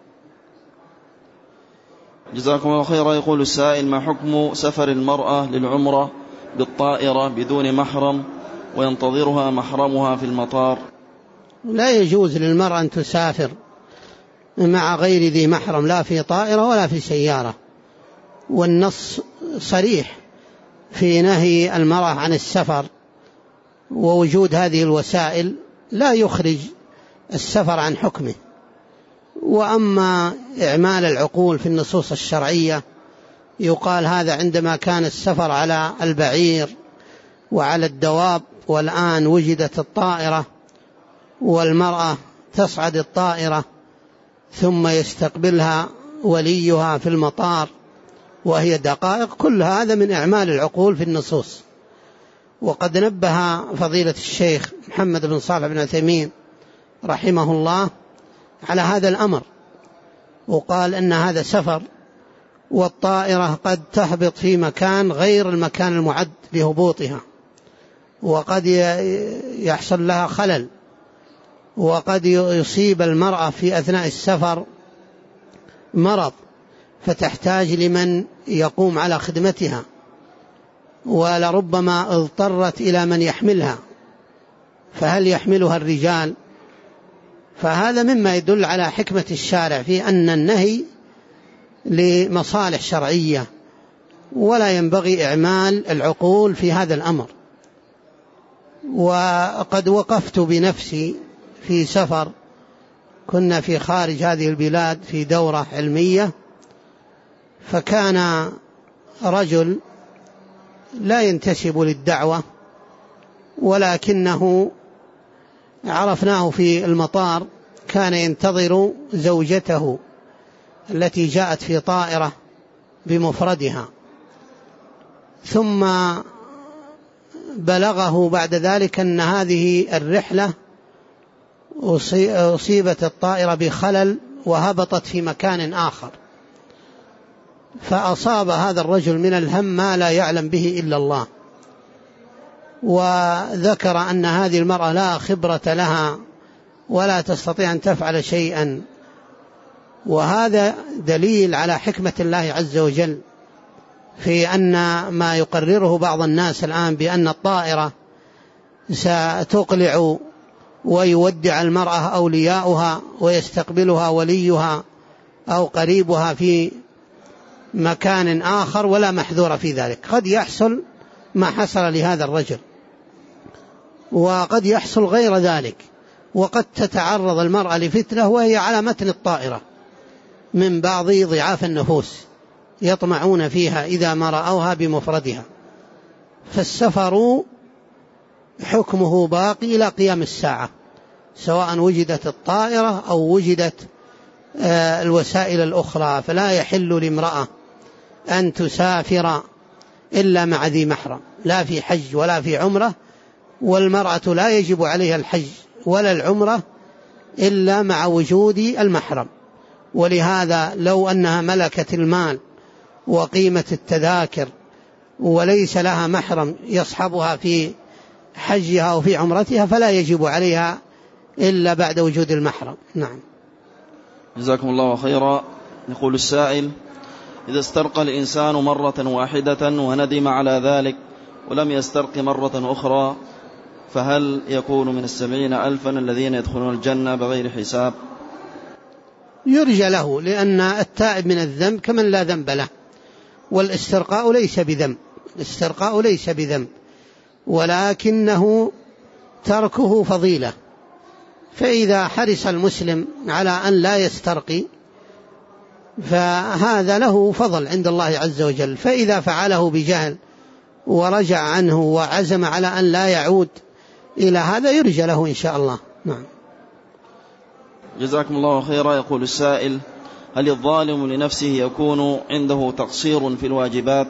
جزاكم الله خيرا. يقول السائل: ما حكم سفر المرأة للعمرة بالطائرة بدون محرم وينتظرها محرمها في المطار؟ لا يجوز للمرأة أن تسافر مع غير ذي محرم، لا في طائرة ولا في سيارة، والنص صريح في نهي المرأة عن السفر، ووجود هذه الوسائل لا يخرج السفر عن حكمه. وأما إعمال العقول في النصوص الشرعية يقال هذا عندما كان السفر على البعير وعلى الدواب، والآن وجدت الطائرة والمرأة تصعد الطائرة ثم يستقبلها وليها في المطار وهي دقائق، كل هذا من إعمال العقول في النصوص. وقد نبه فضيلة الشيخ محمد بن صالح بن عثيمين رحمه الله على هذا الأمر، وقال إن هذا سفر، والطائرة قد تهبط في مكان غير المكان المعد لهبوطها، وقد يحصل لها خلل، وقد يصيب المرأة في أثناء السفر مرض فتحتاج لمن يقوم على خدمتها، ولربما اضطرت إلى من يحملها، فهل يحملها الرجال؟ فهذا مما يدل على حكمة الشارع في أن النهي لمصالح شرعية، ولا ينبغي إعمال العقول في هذا الأمر. وقد وقفت بنفسي في سفر، كنا في خارج هذه البلاد في دورة علمية، فكان رجل لا ينتسب للدعوة ولكنه عرفناه في المطار، كان ينتظر زوجته التي جاءت في طائرة بمفردها، ثم بلغه بعد ذلك أن هذه الرحلة أصيبت الطائرة بخلل وهبطت في مكان آخر، فأصاب هذا الرجل من الهم ما لا يعلم به إلا الله. وذكر أن هذه المرأة لا خبرة لها ولا تستطيع أن تفعل شيئا، وهذا دليل على حكمة الله عز وجل في أن ما يقرره بعض الناس الآن بأن الطائرة ستقلع ويودع المرأة أولياؤها ويستقبلها وليها أو قريبها في مكان آخر، ولا محذور في ذلك. قد يحصل ما حصل لهذا الرجل، وقد يحصل غير ذلك، وقد تتعرض المرأة لفتنة وهي على متن الطائرة من بعض ضعاف النفوس يطمعون فيها إذا ما رأوها بمفردها. فالسفر حكمه باقي إلى قيام الساعة، سواء وجدت الطائرة أو وجدت الوسائل الأخرى، فلا يحل لامرأة أن تسافر إلا مع ذي محرم، لا في حج ولا في عمرة، والمرأة لا يجب عليها الحج ولا العمرة إلا مع وجود المحرم. ولهذا لو أنها ملكت المال وقيمة التذاكر وليس لها محرم يصحبها في حجها وفي عمرتها فلا يجب عليها إلا بعد وجود المحرم. نعم. جزاكم الله خيرا. يقول السائل: إذا استرقى الإنسان مرة واحدة وندم على ذلك ولم يسترق مرة أخرى، فهل يكون من السبعين ألفا الذين يدخلون الجنة بغير حساب؟ يرجى له، لأن التائب من الذنب كمن لا ذنب له، والاسترقاء ليس بذنب، الاسترقاء ليس بذنب، ولكنه تركه فضيلة. فإذا حرص المسلم على أن لا يسترقي فهذا له فضل عند الله عز وجل، فإذا فعله بجهل ورجع عنه وعزم على أن لا يعود إلى هذا يرجى له إن شاء الله. نعم. جزاكم الله خيرا. يقول السائل: هل الظالم لنفسه يكون عنده تقصير في الواجبات؟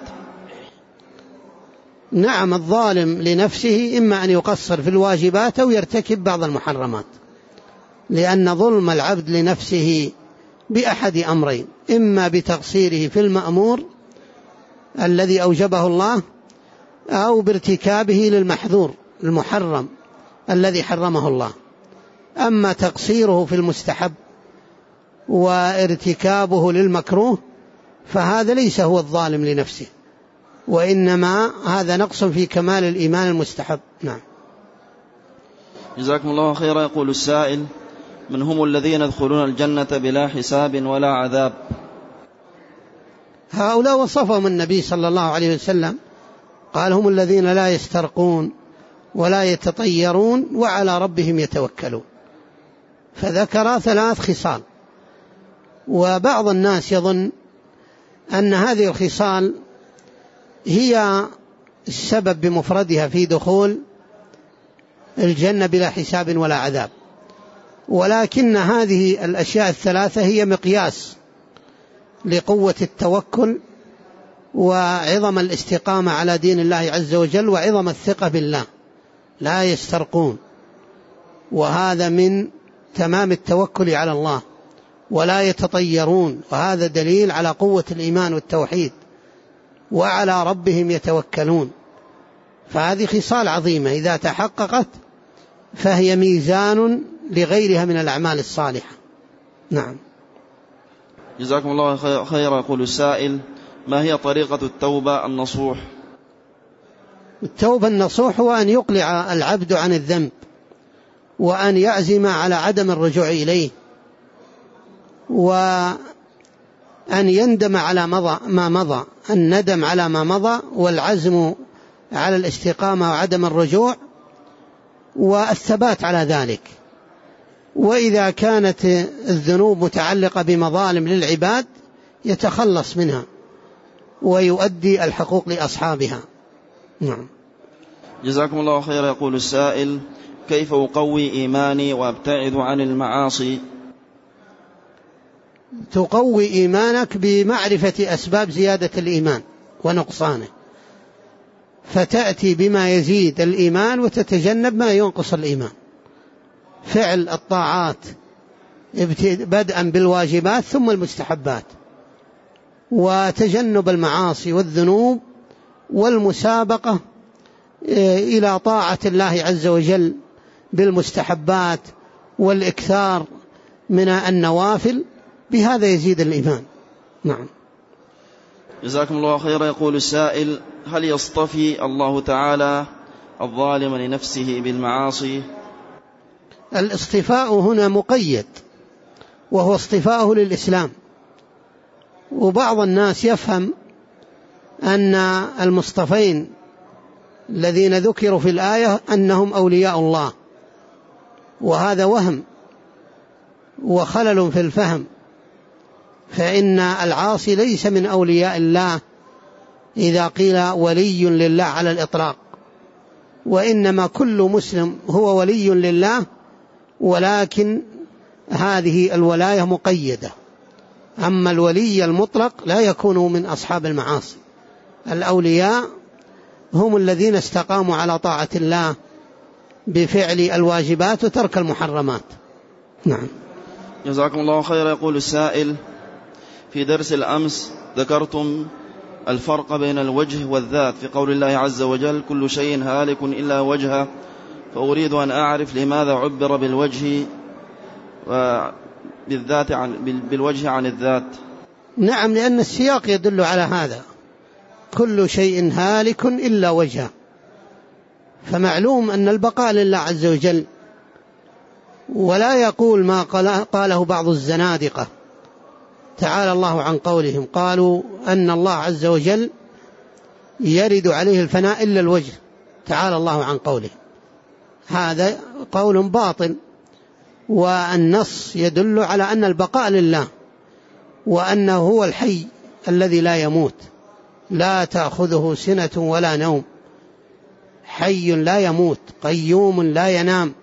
نعم، الظالم لنفسه إما أن يقصر في الواجبات أو يرتكب بعض المحرمات، لأن ظلم العبد لنفسه بأحد أمرين: إما بتقصيره في المأمور الذي أوجبه الله، أو بارتكابه للمحذور المحرم الذي حرمه الله. أما تقصيره في المستحب وارتكابه للمكروه فهذا ليس هو الظالم لنفسه، وإنما هذا نقص في كمال الإيمان المستحب. نعم. جزاكم الله خيرا. يقول السائل: من هم الذين يدخلون الجنة بلا حساب ولا عذاب؟ هؤلاء وصفهم النبي صلى الله عليه وسلم، قال هم الذين لا يسترقون ولا يتطيرون وعلى ربهم يتوكلون، فذكر ثلاث خصال. وبعض الناس يظن أن هذه الخصال هي السبب بمفردها في دخول الجنة بلا حساب ولا عذاب، ولكن هذه الأشياء الثلاثة هي مقياس لقوة التوكل وعظم الاستقامة على دين الله عز وجل وعظم الثقة بالله. لا يسترقون، وهذا من تمام التوكل على الله. ولا يتطيرون، وهذا دليل على قوة الإيمان والتوحيد. وعلى ربهم يتوكلون، فهذه خصال عظيمة إذا تحققت فهي ميزان لغيرها من الأعمال الصالحة. نعم. جزاكم الله خيرا. يقول السائل: ما هي طريقة التوبة النصوح؟ التوبة النصوح هو أن يقلع العبد عن الذنب، وأن يعزم على عدم الرجوع إليه، وأن يندم على مضى ما مضى، الندم على ما مضى، والعزم على الاستقامة وعدم الرجوع، والثبات على ذلك. وإذا كانت الذنوب متعلقة بمظالم للعباد يتخلص منها ويؤدي الحقوق لأصحابها. نعم. جزاكم الله خيرا. يقول السائل: كيف أقوي إيماني وأبتعد عن المعاصي؟ تقوي إيمانك بمعرفة أسباب زيادة الإيمان ونقصانه، فتأتي بما يزيد الإيمان وتتجنب ما ينقص الإيمان. فعل الطاعات بدءا بالواجبات ثم المستحبات، وتجنب المعاصي والذنوب، والمسابقة إلى طاعة الله عز وجل بالمستحبات، والإكثار من النوافل، بهذا يزيد الإيمان. نعم. جزاكم الله خيرا. يقول السائل: هل يصطفي الله تعالى الظالم لنفسه بالمعاصي؟ الاصطفاء هنا مقيد، وهو اصطفاؤه للإسلام. وبعض الناس يفهم أن المصطفين الذين ذكروا في الآية أنهم أولياء الله، وهذا وهم وخلل في الفهم، فإن العاصي ليس من أولياء الله إذا قيل ولي لله على الإطلاق، وإنما كل مسلم هو ولي لله، ولكن هذه الولاية مقيدة. أما الولي المطلق لا يكون من أصحاب المعاصي. الأولياء هم الذين استقاموا على طاعة الله بفعل الواجبات وترك المحرمات. نعم. جزاكم الله خيرا. يقول السائل: في درس الأمس ذكرتم الفرق بين الوجه والذات في قول الله عز وجل: كل شيء هالك إلا وجهه، فأريد أن أعرف لماذا عبر بالوجه بالذات عن بالوجه عن الذات؟ نعم، لأن السياق يدل على هذا، كل شيء هالك إلا وجهه، فمعلوم أن البقاء لله عز وجل. ولا يقول ما قاله بعض الزنادقة تعالى الله عن قولهم، قالوا أن الله عز وجل يرد عليه الفناء إلا الوجه، تعالى الله عن قوله. هذا قول باطل، والنص يدل على أن البقاء لله، وأنه هو الحي الذي لا يموت، لا تأخذه سنة ولا نوم، حي لا يموت، قيوم لا ينام.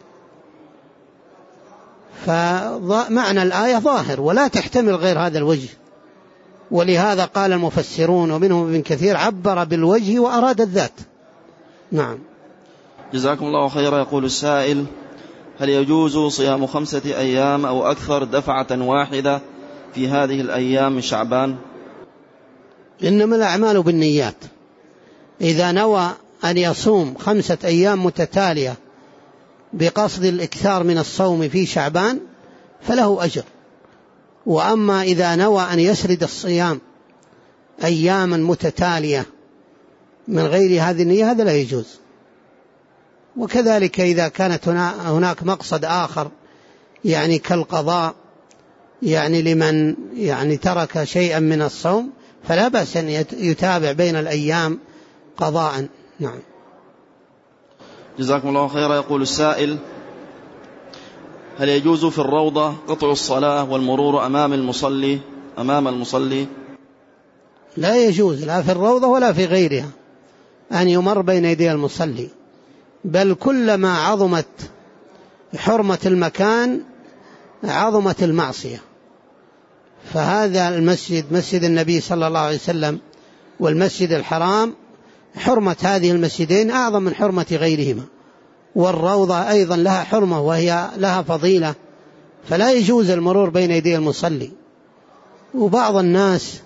فمعنى الآية ظاهر ولا تحتمل غير هذا الوجه، ولهذا قال المفسرون ومنهم ابن كثير عبر بالوجه وأراد الذات. نعم. جزاكم الله خيرا. يقول السائل: هل يجوز صيام خمسة أيام أو أكثر دفعة واحدة في هذه الأيام من شعبان؟ إنما الأعمال بالنيات. إذا نوى أن يصوم خمسة أيام متتالية بقصد الإكثار من الصوم في شعبان فله أجر، وأما إذا نوى أن يسرد الصيام أياما متتالية من غير هذه النية هذا لا يجوز. وكذلك إذا كانت هناك مقصد آخر، يعني كالقضاء، يعني لمن يعني ترك شيئا من الصوم، فلا بأس أن يتابع بين الأيام قضاء. نعم. جزاكم الله خيرا. يقول السائل: هل يجوز في الروضة قطع الصلاة والمرور أمام المصلي أمام المصلي؟ لا يجوز، لا في الروضة ولا في غيرها، أن يمر بين يدي المصلي، بل كلما عظمت حرمة المكان عظمت المعصية. فهذا المسجد مسجد النبي صلى الله عليه وسلم والمسجد الحرام، حرمة هذه المسجدين أعظم من حرمة غيرهما، والروضة أيضا لها حرمة وهي لها فضيلة، فلا يجوز المرور بين يدي المصلي. وبعض الناس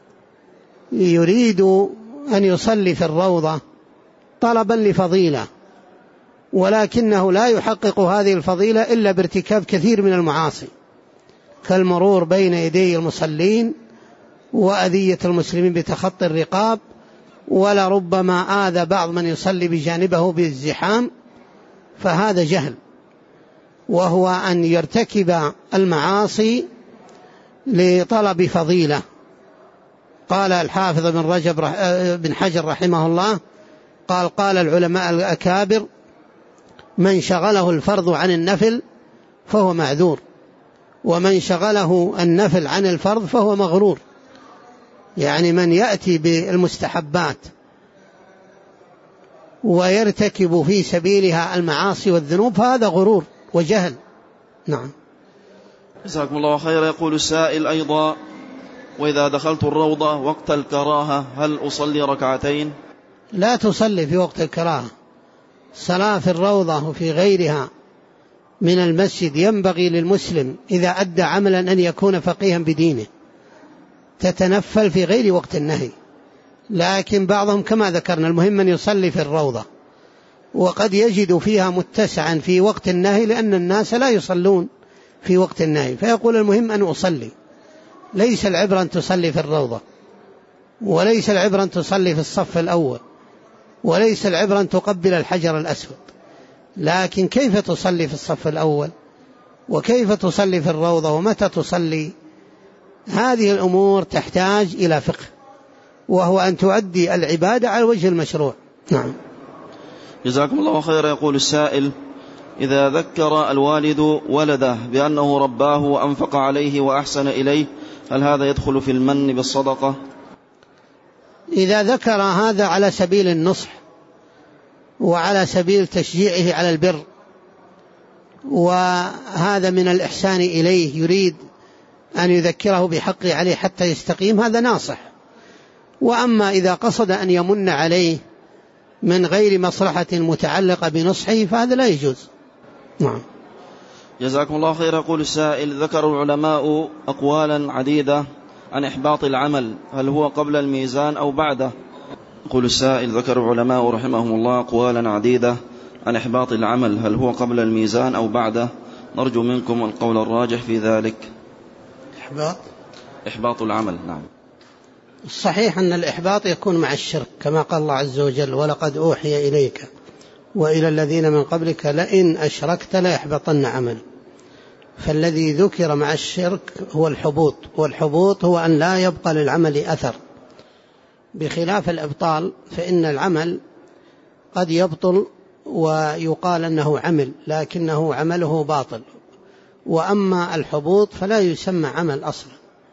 يريد أن يصلي في الروضة طلبا لفضيلة، ولكنه لا يحقق هذه الفضيلة إلا بارتكاب كثير من المعاصي، كالمرور بين يدي المصلين وأذية المسلمين بتخطي الرقاب، ولا ربما آذى بعض من يصلي بجانبه بالزحام، فهذا جهل، وهو أن يرتكب المعاصي لطلب فضيلة. قال الحافظ بن رجب بن حجر رحمه الله قال: قال العلماء الأكابر: من شغله الفرض عن النفل فهو معذور، ومن شغله النفل عن الفرض فهو مغرور. يعني من يأتي بالمستحبات ويرتكب في سبيلها المعاصي والذنوب فهذا غرور وجهل. نعم. جزاكم الله خيرا. يقول السائل أيضا: وإذا دخلت الروضة وقت الكراهة هل أصلي ركعتين؟ لا تصلي في وقت الكراهة. صلاة في الروضة وفي غيرها من المسجد ينبغي للمسلم إذا أدى عملا أن يكون فقيها بدينه، تتنفل في غير وقت النهي. لكن بعضهم كما ذكرنا المهم أن يصلي في الروضة، وقد يجد فيها متسعا في وقت النهي، لأن الناس لا يصلون في وقت النهي، فيقول المهم أن أصلي. ليس العبرة أن تصلي في الروضة، وليس العبرة أن تصلي في الصف الأول، وليس العبرة أن تقبل الحجر الأسود، لكن كيف تصلي في الصف الأول، وكيف تصلي في الروضة، ومتى تصلي. هذه الأمور تحتاج إلى فقه، وهو أن تؤدي العبادة على وجه المشروع. نعم. جزاكم الله خيرا. يقول السائل: إذا ذكر الوالد ولده بأنه رباه وأنفق عليه وأحسن إليه هل هذا يدخل في المن بالصدقة؟ إذا ذكر هذا على سبيل النصح وعلى سبيل تشجيعه على البر، وهذا من الإحسان إليه، يريد أن يذكره بحقه عليه حتى يستقيم، هذا ناصح. وأما إذا قصد أن يمن عليه من غير مصلحة متعلقة بنصحه فهذا لا يجوز. نعم. جزاكم الله خير. يقول السائل: ذكر العلماء أقوالا عديدة عن إحباط العمل، هل هو قبل الميزان أو بعده؟ يقول السائل: ذكر العلماء رحمهم الله أقوالا عديدة عن إحباط العمل، هل هو قبل الميزان أو بعده؟ نرجو منكم القول الراجح في ذلك. إحباط إحباط العمل. نعم. الصحيح أن الإحباط يكون مع الشرك، كما قال الله عز وجل: ولقد أوحي إليك وإلى الذين من قبلك لئن أشركت ليحبطن عمل. فالذي ذكر مع الشرك هو الحبوط، والحبوط هو أن لا يبقى للعمل أثر، بخلاف الإبطال فإن العمل قد يبطل ويقال أنه عمل لكنه عمله باطل، وأما الحبوط فلا يسمى عمل أصلا.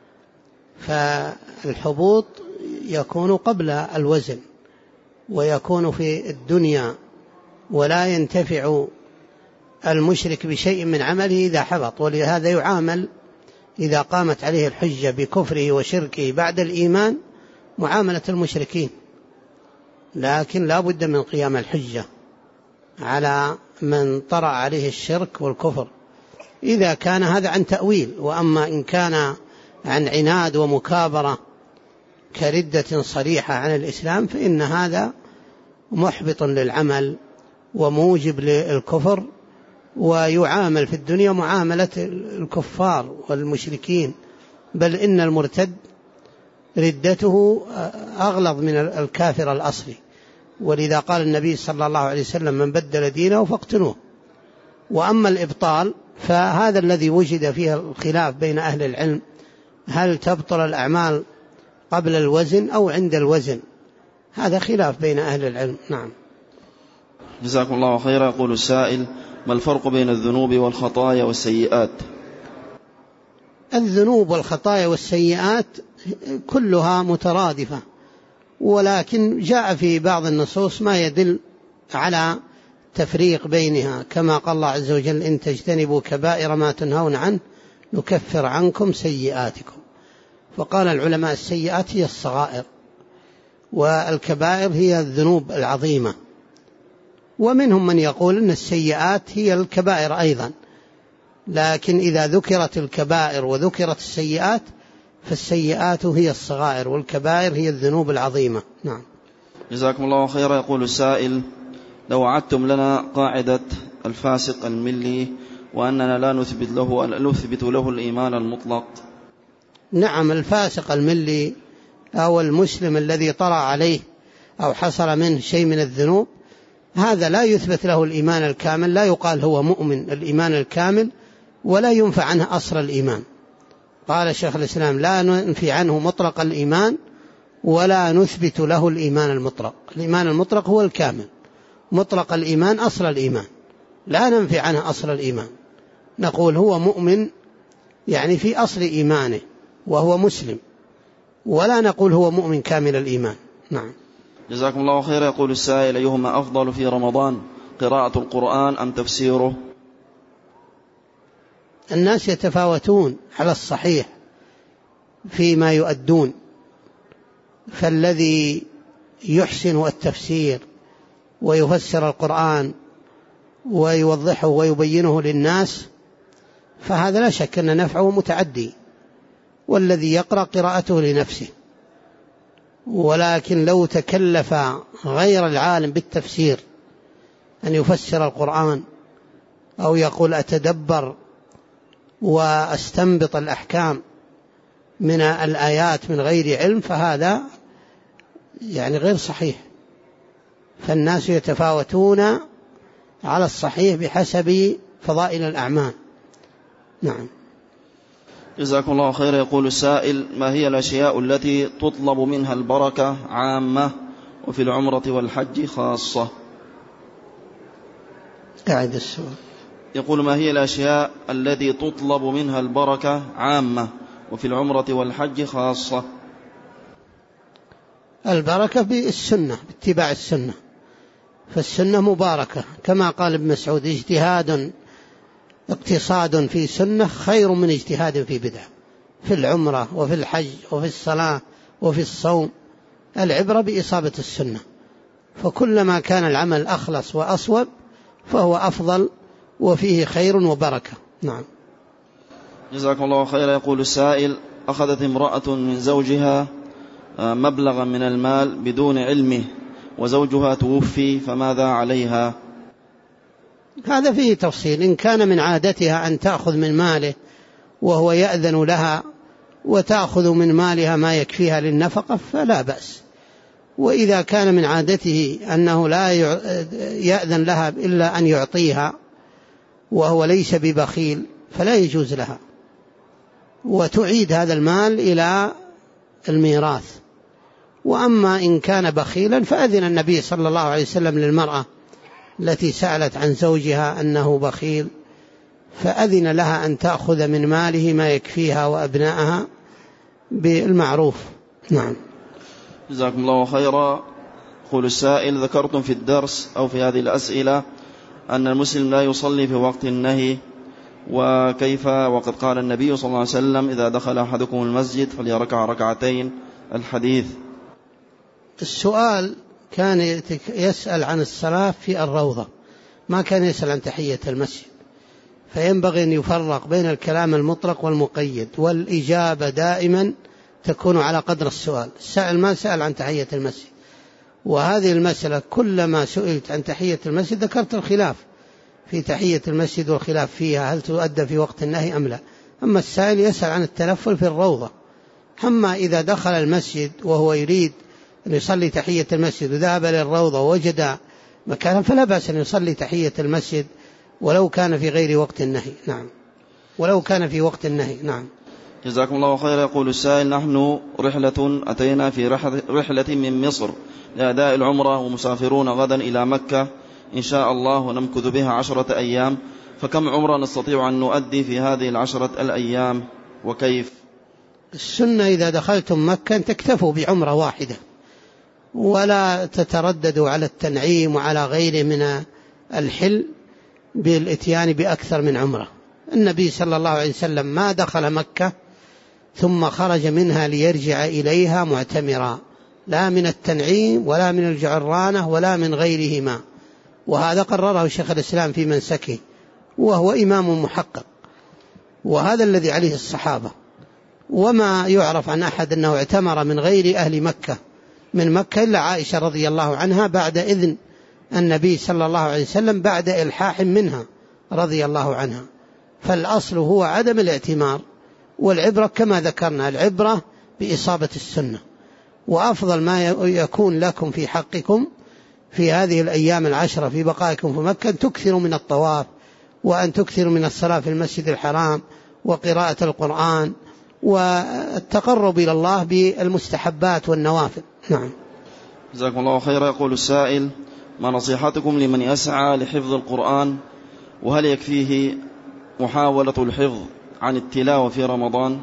فالحبوط يكون قبل الوزن ويكون في الدنيا، ولا ينتفع المشرك بشيء من عمله إذا حبط. ولهذا يعامل إذا قامت عليه الحجة بكفره وشركه بعد الإيمان معاملة المشركين، لكن لا بد من قيام الحجة على من طرأ عليه الشرك والكفر، إذا كان هذا عن تأويل. وأما إن كان عن عناد ومكابرة كردة صريحة عن الإسلام فإن هذا محبط للعمل وموجب للكفر، ويعامل في الدنيا معاملة الكفار والمشركين، بل إن المرتد ردته أغلظ من الكافر الأصلي. ولذا قال النبي صلى الله عليه وسلم: من بدل دينه فاقتلوه. وأما الإبطال فهذا الذي وجد فيه الخلاف بين أهل العلم، هل تبطل الأعمال قبل الوزن أو عند الوزن، هذا خلاف بين أهل العلم. نعم. جزاكم الله خيرا. يقول السائل: ما الفرق بين الذنوب والخطايا والسيئات؟ الذنوب والخطايا والسيئات كلها مترادفة، ولكن جاء في بعض النصوص ما يدل على تفريق بينها، كما قال الله عز وجل: إن تجتنبوا كبائر ما تنهون عنه نكفر عنكم سيئاتكم. فقال العلماء: السيئات هي الصغائر، والكبائر هي الذنوب العظيمة. ومنهم من يقول أن السيئات هي الكبائر أيضا، لكن إذا ذكرت الكبائر وذكرت السيئات فالسيئات هي الصغائر والكبائر هي الذنوب العظيمة. نعم. جزاكم الله خيرا. يقول السائل: لو عدتم لنا قاعدة الفاسق الملي وأننا لا نثبت له, نثبت له الإيمان المطلق. نعم، الفاسق الملي أو المسلم الذي طرأ عليه أو حصل منه شيء من الذنوب، هذا لا يثبت له الإيمان الكامل، لا يقال هو مؤمن الإيمان الكامل، ولا ينفع عنه أصل الإيمان. قال شيخ الإسلام: لا ننفي عنه مطلق الإيمان ولا نثبت له الإيمان المطلق. الإيمان المطلق هو الكامل، مطلق الإيمان أصل الإيمان، لا ننفي عنه أصل الإيمان، نقول هو مؤمن يعني في أصل إيمانه وهو مسلم، ولا نقول هو مؤمن كامل الإيمان. نعم. جزاكم الله خير. يقول السائل: أيهما أفضل في رمضان، قراءة القرآن أم تفسيره؟ الناس يتفاوتون على الصحيح فيما يؤدون، فالذي يحسن التفسير ويفسر القرآن ويوضحه ويبينه للناس فهذا لا شك أن نفعه متعدي، والذي يقرأ قراءته لنفسه. ولكن لو تكلف غير العالم بالتفسير أن يفسر القرآن أو يقول أتدبر وأستنبط الأحكام من الآيات من غير علم، فهذا يعني غير صحيح. فالناس يتفاوتون على الصحيح بحسب فضائل الأعمال. نعم. جزاكم الله خير. يقول السائل: ما هي الأشياء التي تطلب منها البركة عامة وفي العمرة والحج خاصة؟ أعد السؤال. يقول: ما هي الأشياء التي تطلب منها البركة عامة وفي العمرة والحج خاصة؟ البركة بالسنة، باتباع السنة، فالسنة مباركة، كما قال ابن مسعود: اجتهاد اقتصاد في سنة خير من اجتهاد في بدعة. في العمرة وفي الحج وفي الصلاة وفي الصوم العبرة بإصابة السنة، فكلما كان العمل أخلص وأصوب فهو أفضل وفيه خير وبركة. نعم. جزاكم الله خيرا. يقول السائل: أخذت امرأة من زوجها مبلغا من المال بدون علمه وزوجها توفي، فماذا عليها؟ هذا فيه تفصيل. إن كان من عادتها أن تأخذ من ماله وهو يأذن لها وتأخذ من مالها ما يكفيها للنفقة فلا بأس، وإذا كان من عادته أنه لا يأذن لها إلا أن يعطيها وهو ليس ببخيل فلا يجوز لها، وتعيد هذا المال إلى الميراث. وأما إن كان بخيلا فأذن النبي صلى الله عليه وسلم للمرأة التي سألت عن زوجها أنه بخيل، فأذن لها أن تأخذ من ماله ما يكفيها وأبنائها بالمعروف. نعم. جزاكم الله خيرا. يقول السائل: ذكرتم في الدرس أو في هذه الأسئلة أن المسلم لا يصلي في وقت النهي، وكيف وقد قال النبي صلى الله عليه وسلم: إذا دخل أحدكم المسجد فليركع ركعتين، الحديث. السؤال كان يسأل عن الصلاة في الروضة، ما كان يسأل عن تحية المسجد، فينبغي أن يفرق بين الكلام المطلق والمقيد، والإجابة دائما تكون على قدر السؤال. السائل ما سأل عن تحية المسجد، وهذه المسألة كلما سئلت عن تحية المسجد ذكرت الخلاف في تحية المسجد والخلاف فيها هل تؤدى في وقت النهي أم لا. أما السائل يسأل عن التنفل في الروضة. أما إذا دخل المسجد وهو يريد أن يصلي تحية المسجد وذهب للروضة ووجد مكانا فلا بأس أن يصلي تحية المسجد ولو كان في غير وقت النهي. نعم. ولو كان في وقت النهي. نعم. جزاكم الله خيرا. يقول السائل: نحن رحلة أتينا في رحلة من مصر لأداء العمرة ومسافرون غدا إلى مكة إن شاء الله ونمكث بها عشرة أيام، فكم عمرة نستطيع أن نؤدي في هذه العشرة الأيام وكيف؟ السنة إذا دخلتم مكة تكتفوا بعمرة واحدة ولا تترددوا على التنعيم وعلى غيره من الحل بالإتيان بأكثر من عمرة. النبي صلى الله عليه وسلم ما دخل مكة ثم خرج منها ليرجع إليها معتمرا، لا من التنعيم ولا من الجعرانة ولا من غيرهما، وهذا قرره شيخ الإسلام في منسكه وهو إمام محقق، وهذا الذي عليه الصحابة. وما يعرف عن أحد أنه اعتمر من غير أهل مكة من مكة إلا عائشة رضي الله عنها بعد إذن النبي صلى الله عليه وسلم بعد إلحاح منها رضي الله عنها. فالأصل هو عدم الاعتمار، والعبرة كما ذكرنا العبرة بإصابة السنة. وأفضل ما يكون لكم في حقكم في هذه الأيام العشرة في بقائكم في مكة أن تكثروا من الطواف، وأن تكثروا من الصلاة في المسجد الحرام وقراءة القرآن والتقرب إلى الله بالمستحبات والنوافل. نعم. جزاكم الله خيرا. يقول السائل: ما نصيحتكم لمن يسعى لحفظ القرآن، وهل يكفيه محاولة الحفظ عن التلاوة في رمضان؟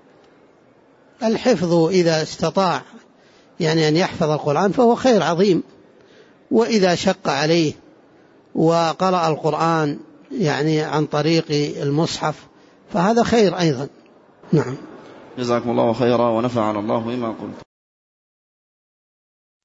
الحفظ إذا استطاع يعني أن يحفظ القرآن فهو خير عظيم، وإذا شق عليه وقرأ القرآن يعني عن طريق المصحف فهذا خير أيضا. نعم. جزاكم الله خيرا ونفعنا الله بما قلت.